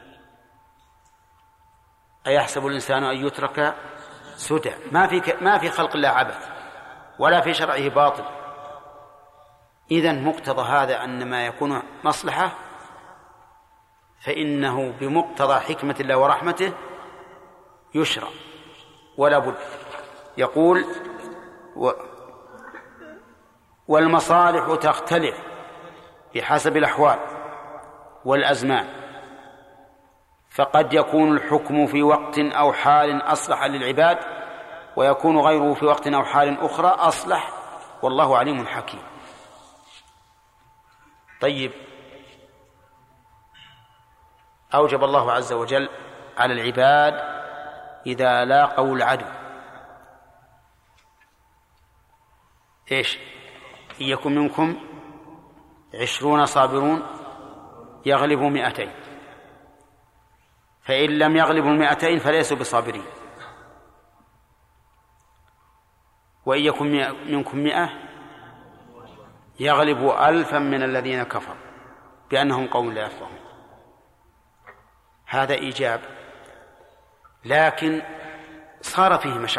أيحسب الإنسان أن يترك سدى. ما في خلق الله عبث ولا في شرعه باطل. إذن مقتضى هذا أن ما يكون مصلحة فإنه بمقتضى حكمة الله ورحمته يشرع ولا بد. يقول والمصالح تختلف بحسب الأحوال والأزمان، فقد يكون الحكم في وقت أو حال أصلح للعباد ويكون غيره في وقت أو حال أخرى أصلح، والله عليم حكيم. طيب، أوجب الله عز وجل على العباد إذا لاقوا العدو إيش؟ إن يكن منكم 20 صابرون يغلبوا 200، فإن لم يغلبوا 200 فليسوا بصابرين. وإن يكن منكم 100 يغلبوا 1000 من الذين كفروا بأنهم قوم لا يفقهون. هذا إيجاب، لكن صار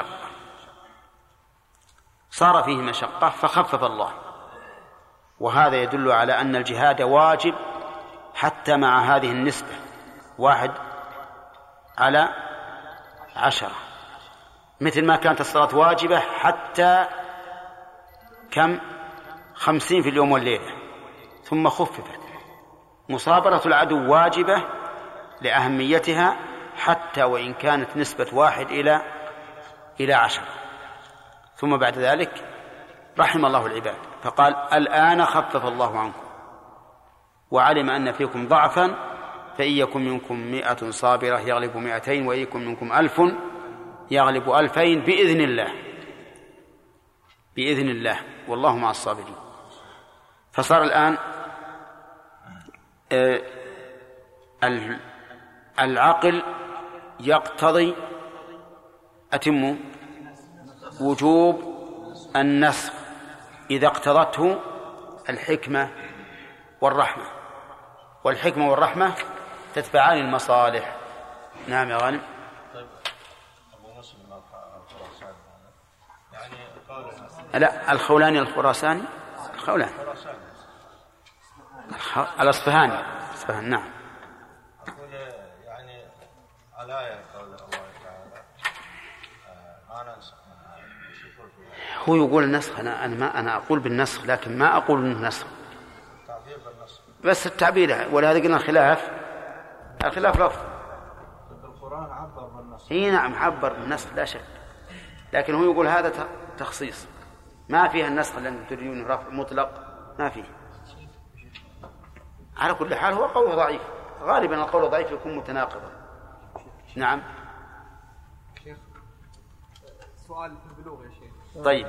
فيه مشقة فخفف الله، وهذا يدل على أن الجهاد واجب حتى مع هذه النسبة 1:10، مثل ما كانت الصلاة واجبة حتى 50 في اليوم والليلة ثم خففت. مصابرة العدو واجبة لأهميتها حتى وإن كانت نسبة 1:10، ثم بعد ذلك رحم الله العباد فقال الآن خفف الله عنكم وعلم أن فيكم ضعفا فإن يكن منكم 100 صابرة يغلب 200، وإن يكن منكم 1000 يغلب 2000 بإذن الله والله مع الصابرين. فصار الآن العقل يقتضي وجوب النسخ إذا اقتضته الحكمة والرحمة، والحكمة والرحمة تتبعان المصالح. نعم يا غانم. لا، الخولاني الخراساني الأصفهاني. نعم. أقول يعني على قول الله تعالى ما ننسخ هو يقول النسخ، أنا أقول بالنسخ، لكن ما أقول النسخ بس التعبير، ولهذا قلنا الخلاف لفظ. القرآن عبر بالنسخ. نعم عبر بالنسخ لا شك، لكن هو يقول هذا تخصيص، ما فيها النسخ لأن تريدون رفع مطلق، ما فيه. على كل حال هو قول ضعيف، غالبا القول الضعيف يكون متناقضا. نعم. شيخ سؤال في البلوغ يا شيخ. طيب.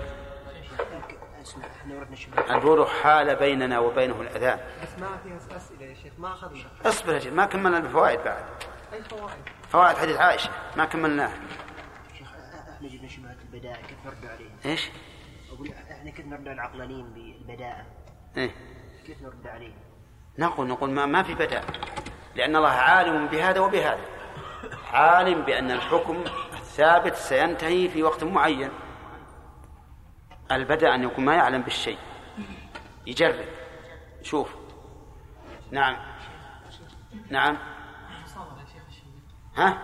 البلوغ حال بيننا وبينه الأذان. بس ما فيها أسئلة يا شيخ، ما أخذنا. اصبر يا شيخ، ما كملنا الفوائد بعد. أي فوائد؟ فوائد حديث عائشة ما كملناها. شيخ احنا جبنا شبهة البداءة كيف نرد عليها؟ ايش؟ أقول احنا كيف نرد العقلانيين بالبداءة؟ إيه؟ كيف نرد عليه؟ نقول ما في بداء، لأن الله عالم بهذا وبهذا، عالم بأن الحكم الثابت سينتهي في وقت معين. البدء أن يكون ما يعلم بالشيء، يجرب شوف. نعم. ها؟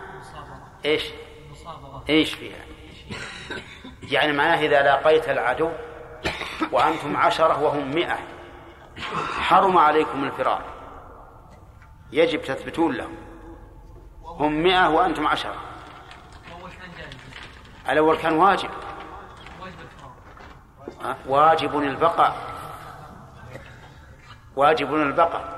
إيش فيها؟ يعني معناه إذا لاقيت العدو وأنتم 10 وهم 100 حرم عليكم الفرار، يجب تثبتون لهم. هم 100 وأنتم 10، الأول كان واجب البقاء، واجب البقاء،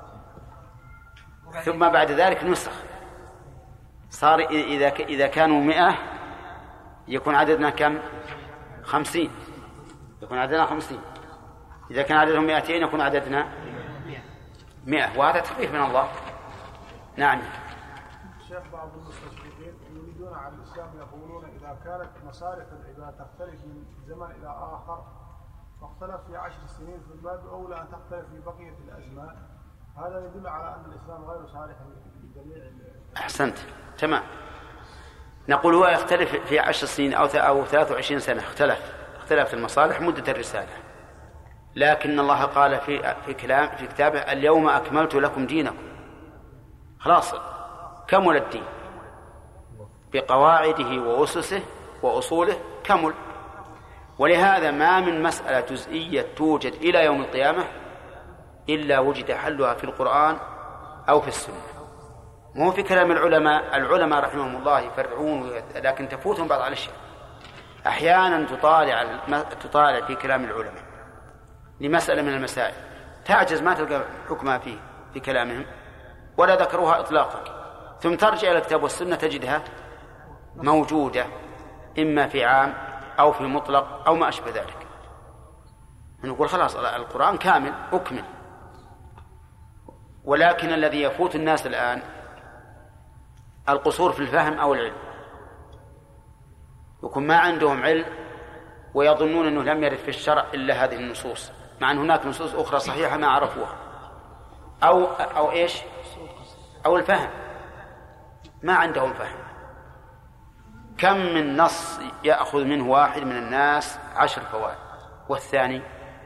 ثم بعد ذلك نسخ، صار إذا كانوا 100 يكون عددنا كم؟ 50، يكون عددنا 50. إذا كان عددهم 200 يكون عددنا 100، وهذا تخفيف من الله. نعم. شيخ، بعض المستشرقين يريدون على الإسلام يقولون إذا كانت مصارف العباد تختلف من زمن إلى آخر واختلف في 10 سنين فالباب أولى أن تختلف في بقية الأزمان، هذا يدل على أن الإسلام غير صالح لجميع. أحسنت، تمام. نقول هو يختلف في 10 سنين أو 23 سنة، اختلفت المصالح مدة الرسالة، لكن الله قال في كتابه اليوم أكملت لكم دينكم، خلاص كمل الدين بقواعده وأسسه وأصوله كمل. ولهذا ما من مسألة جزئية توجد إلى يوم القيامة إلا وجد حلها في القرآن أو في السنة، مو في كلام العلماء رحمهم الله يفرعون، لكن تفوتهم بعض الأشياء. أحيانا تطالع في كلام العلماء لمسألة من المسائل تعجز ما تلقى حكمها في كلامهم ولا ذكروها إطلاقا، ثم ترجع إلى الكتاب والسنة تجدها موجودة إما في عام أو في مطلق أو ما أشبه ذلك. نقول خلاص القرآن كامل أكمل. ولكن الذي يفوت الناس الآن القصور في الفهم أو العلم، يكون ما عندهم علم ويظنون أنه لم يرد في الشرع إلا هذه النصوص، مع أن هناك نصوص أخرى صحيحة ما عرفوها، أو إيش، أو الفهم، ما عندهم فهم. كم من نص يأخذ منه واحد من الناس 10 فوائد والثاني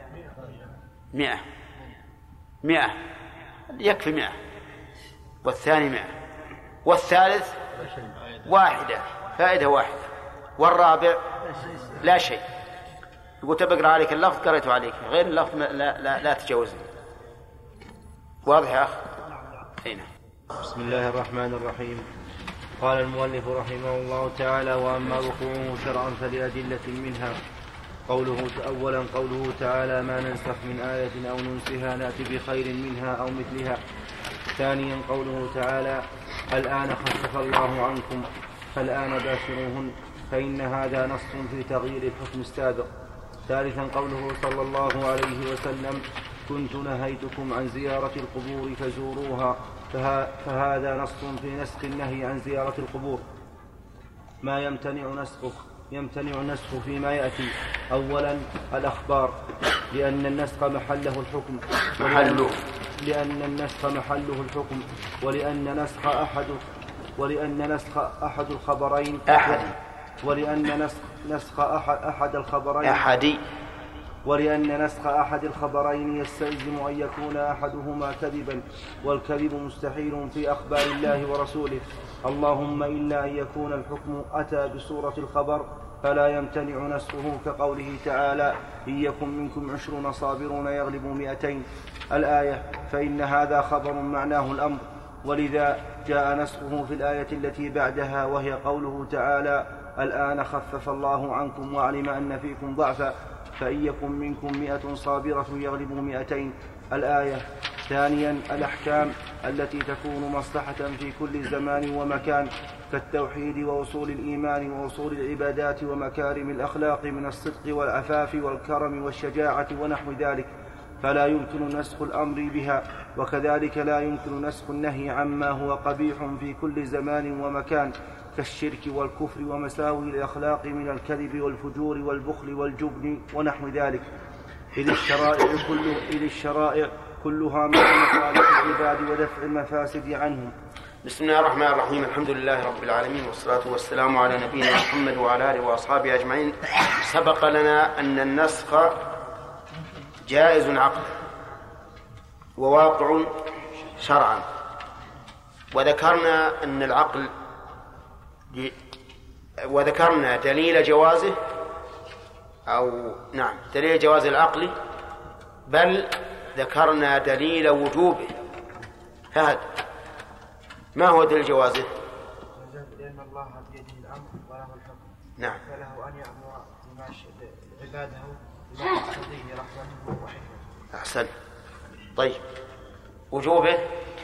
100 يكفي 100 والثاني 100 والثالث فائدة واحدة والرابع لا شيء. يقول تبقى عليك اللفظ قريته عليك، غير اللفظ لا تجاوزه. واضح يا أخ؟ هنا. بسم الله الرحمن الرحيم. قال المؤلف رحمه الله تعالى: وأما وقوعه شرعا فلأدلة منها. أولا قوله تعالى: ما ننسخ من آية أو ننسها نأتي بخير منها أو مثلها. ثانيا قوله تعالى: الآن خفف الله عنكم فالآن باشروهن، فإن هذا نص في تغيير الحكم السابق. ثالثا قوله صلى الله عليه وسلم: كنت نهيتكم عن زيارة القبور فزوروها، فهذا نص في نسخ النهي عن زيارة القبور. ما يمتنع نسخ فيما يأتي. أولا الأخبار، لأن النسخ محله الحكم، ولأن نسخ أحد الخبرين ولأن نسخ أحد الخبرين يستلزم أن يكون أحدهما كذبا، والكذب مستحيل في أخبار الله ورسوله، اللهم إلا أن يكون الحكم أتى بصورة الخبر فلا يمتنع نسخه، كقوله تعالى: إن يكن منكم 20 صابرون يغلبوا 200 الآية، فإن هذا خبر معناه الأمر، ولذا جاء نسخه في الآية التي بعدها، وهي قوله تعالى: الآن خفف الله عنكم وعلم أن فيكم ضعفا فإن يكن منكم 100 صابرة يغلبوا 200 الآية. ثانيا الأحكام التي تكون مصلحة في كل زمان ومكان، كالتوحيد وأصول الإيمان وأصول العبادات ومكارم الأخلاق من الصدق والعفاف والكرم والشجاعة ونحو ذلك، فلا يمكن نسخ الأمر بها، وكذلك لا يمكن نسخ النهي عما هو قبيح في كل زمان ومكان، كالشرك والكفر ومساوي الأخلاق من الكذب والفجور والبخل والجبن ونحو ذلك، إذ الشرائع كلها من مصالح العباد ودفع المفاسد عنهم. بسم الله الرحمن الرحيم. الحمد لله رب العالمين، والصلاة والسلام على نبينا محمد وعلى آله وأصحابه أجمعين. سبق لنا أن النسخ جائز عقلا وواقع شرعا، وذكرنا أن العقل وذكرنا دليل جوازه دليل جواز العقل، بل ذكرنا دليل وجوبه. فهد ما هو دليل جوازه؟ لأن الله بيده الأمر وله الحكم، نعم، فله أن يأمر عباده بما يقتضيه رحمته وحكمته. أحسن. طيب وجوبه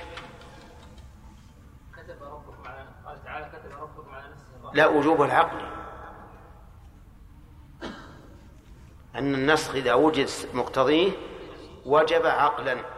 كتب ربكم على قال تعالى كتب ربكم على نفسه لا، وجوبه العقل، أن النسخ إذا وجد مقتضيه وجب عقلا.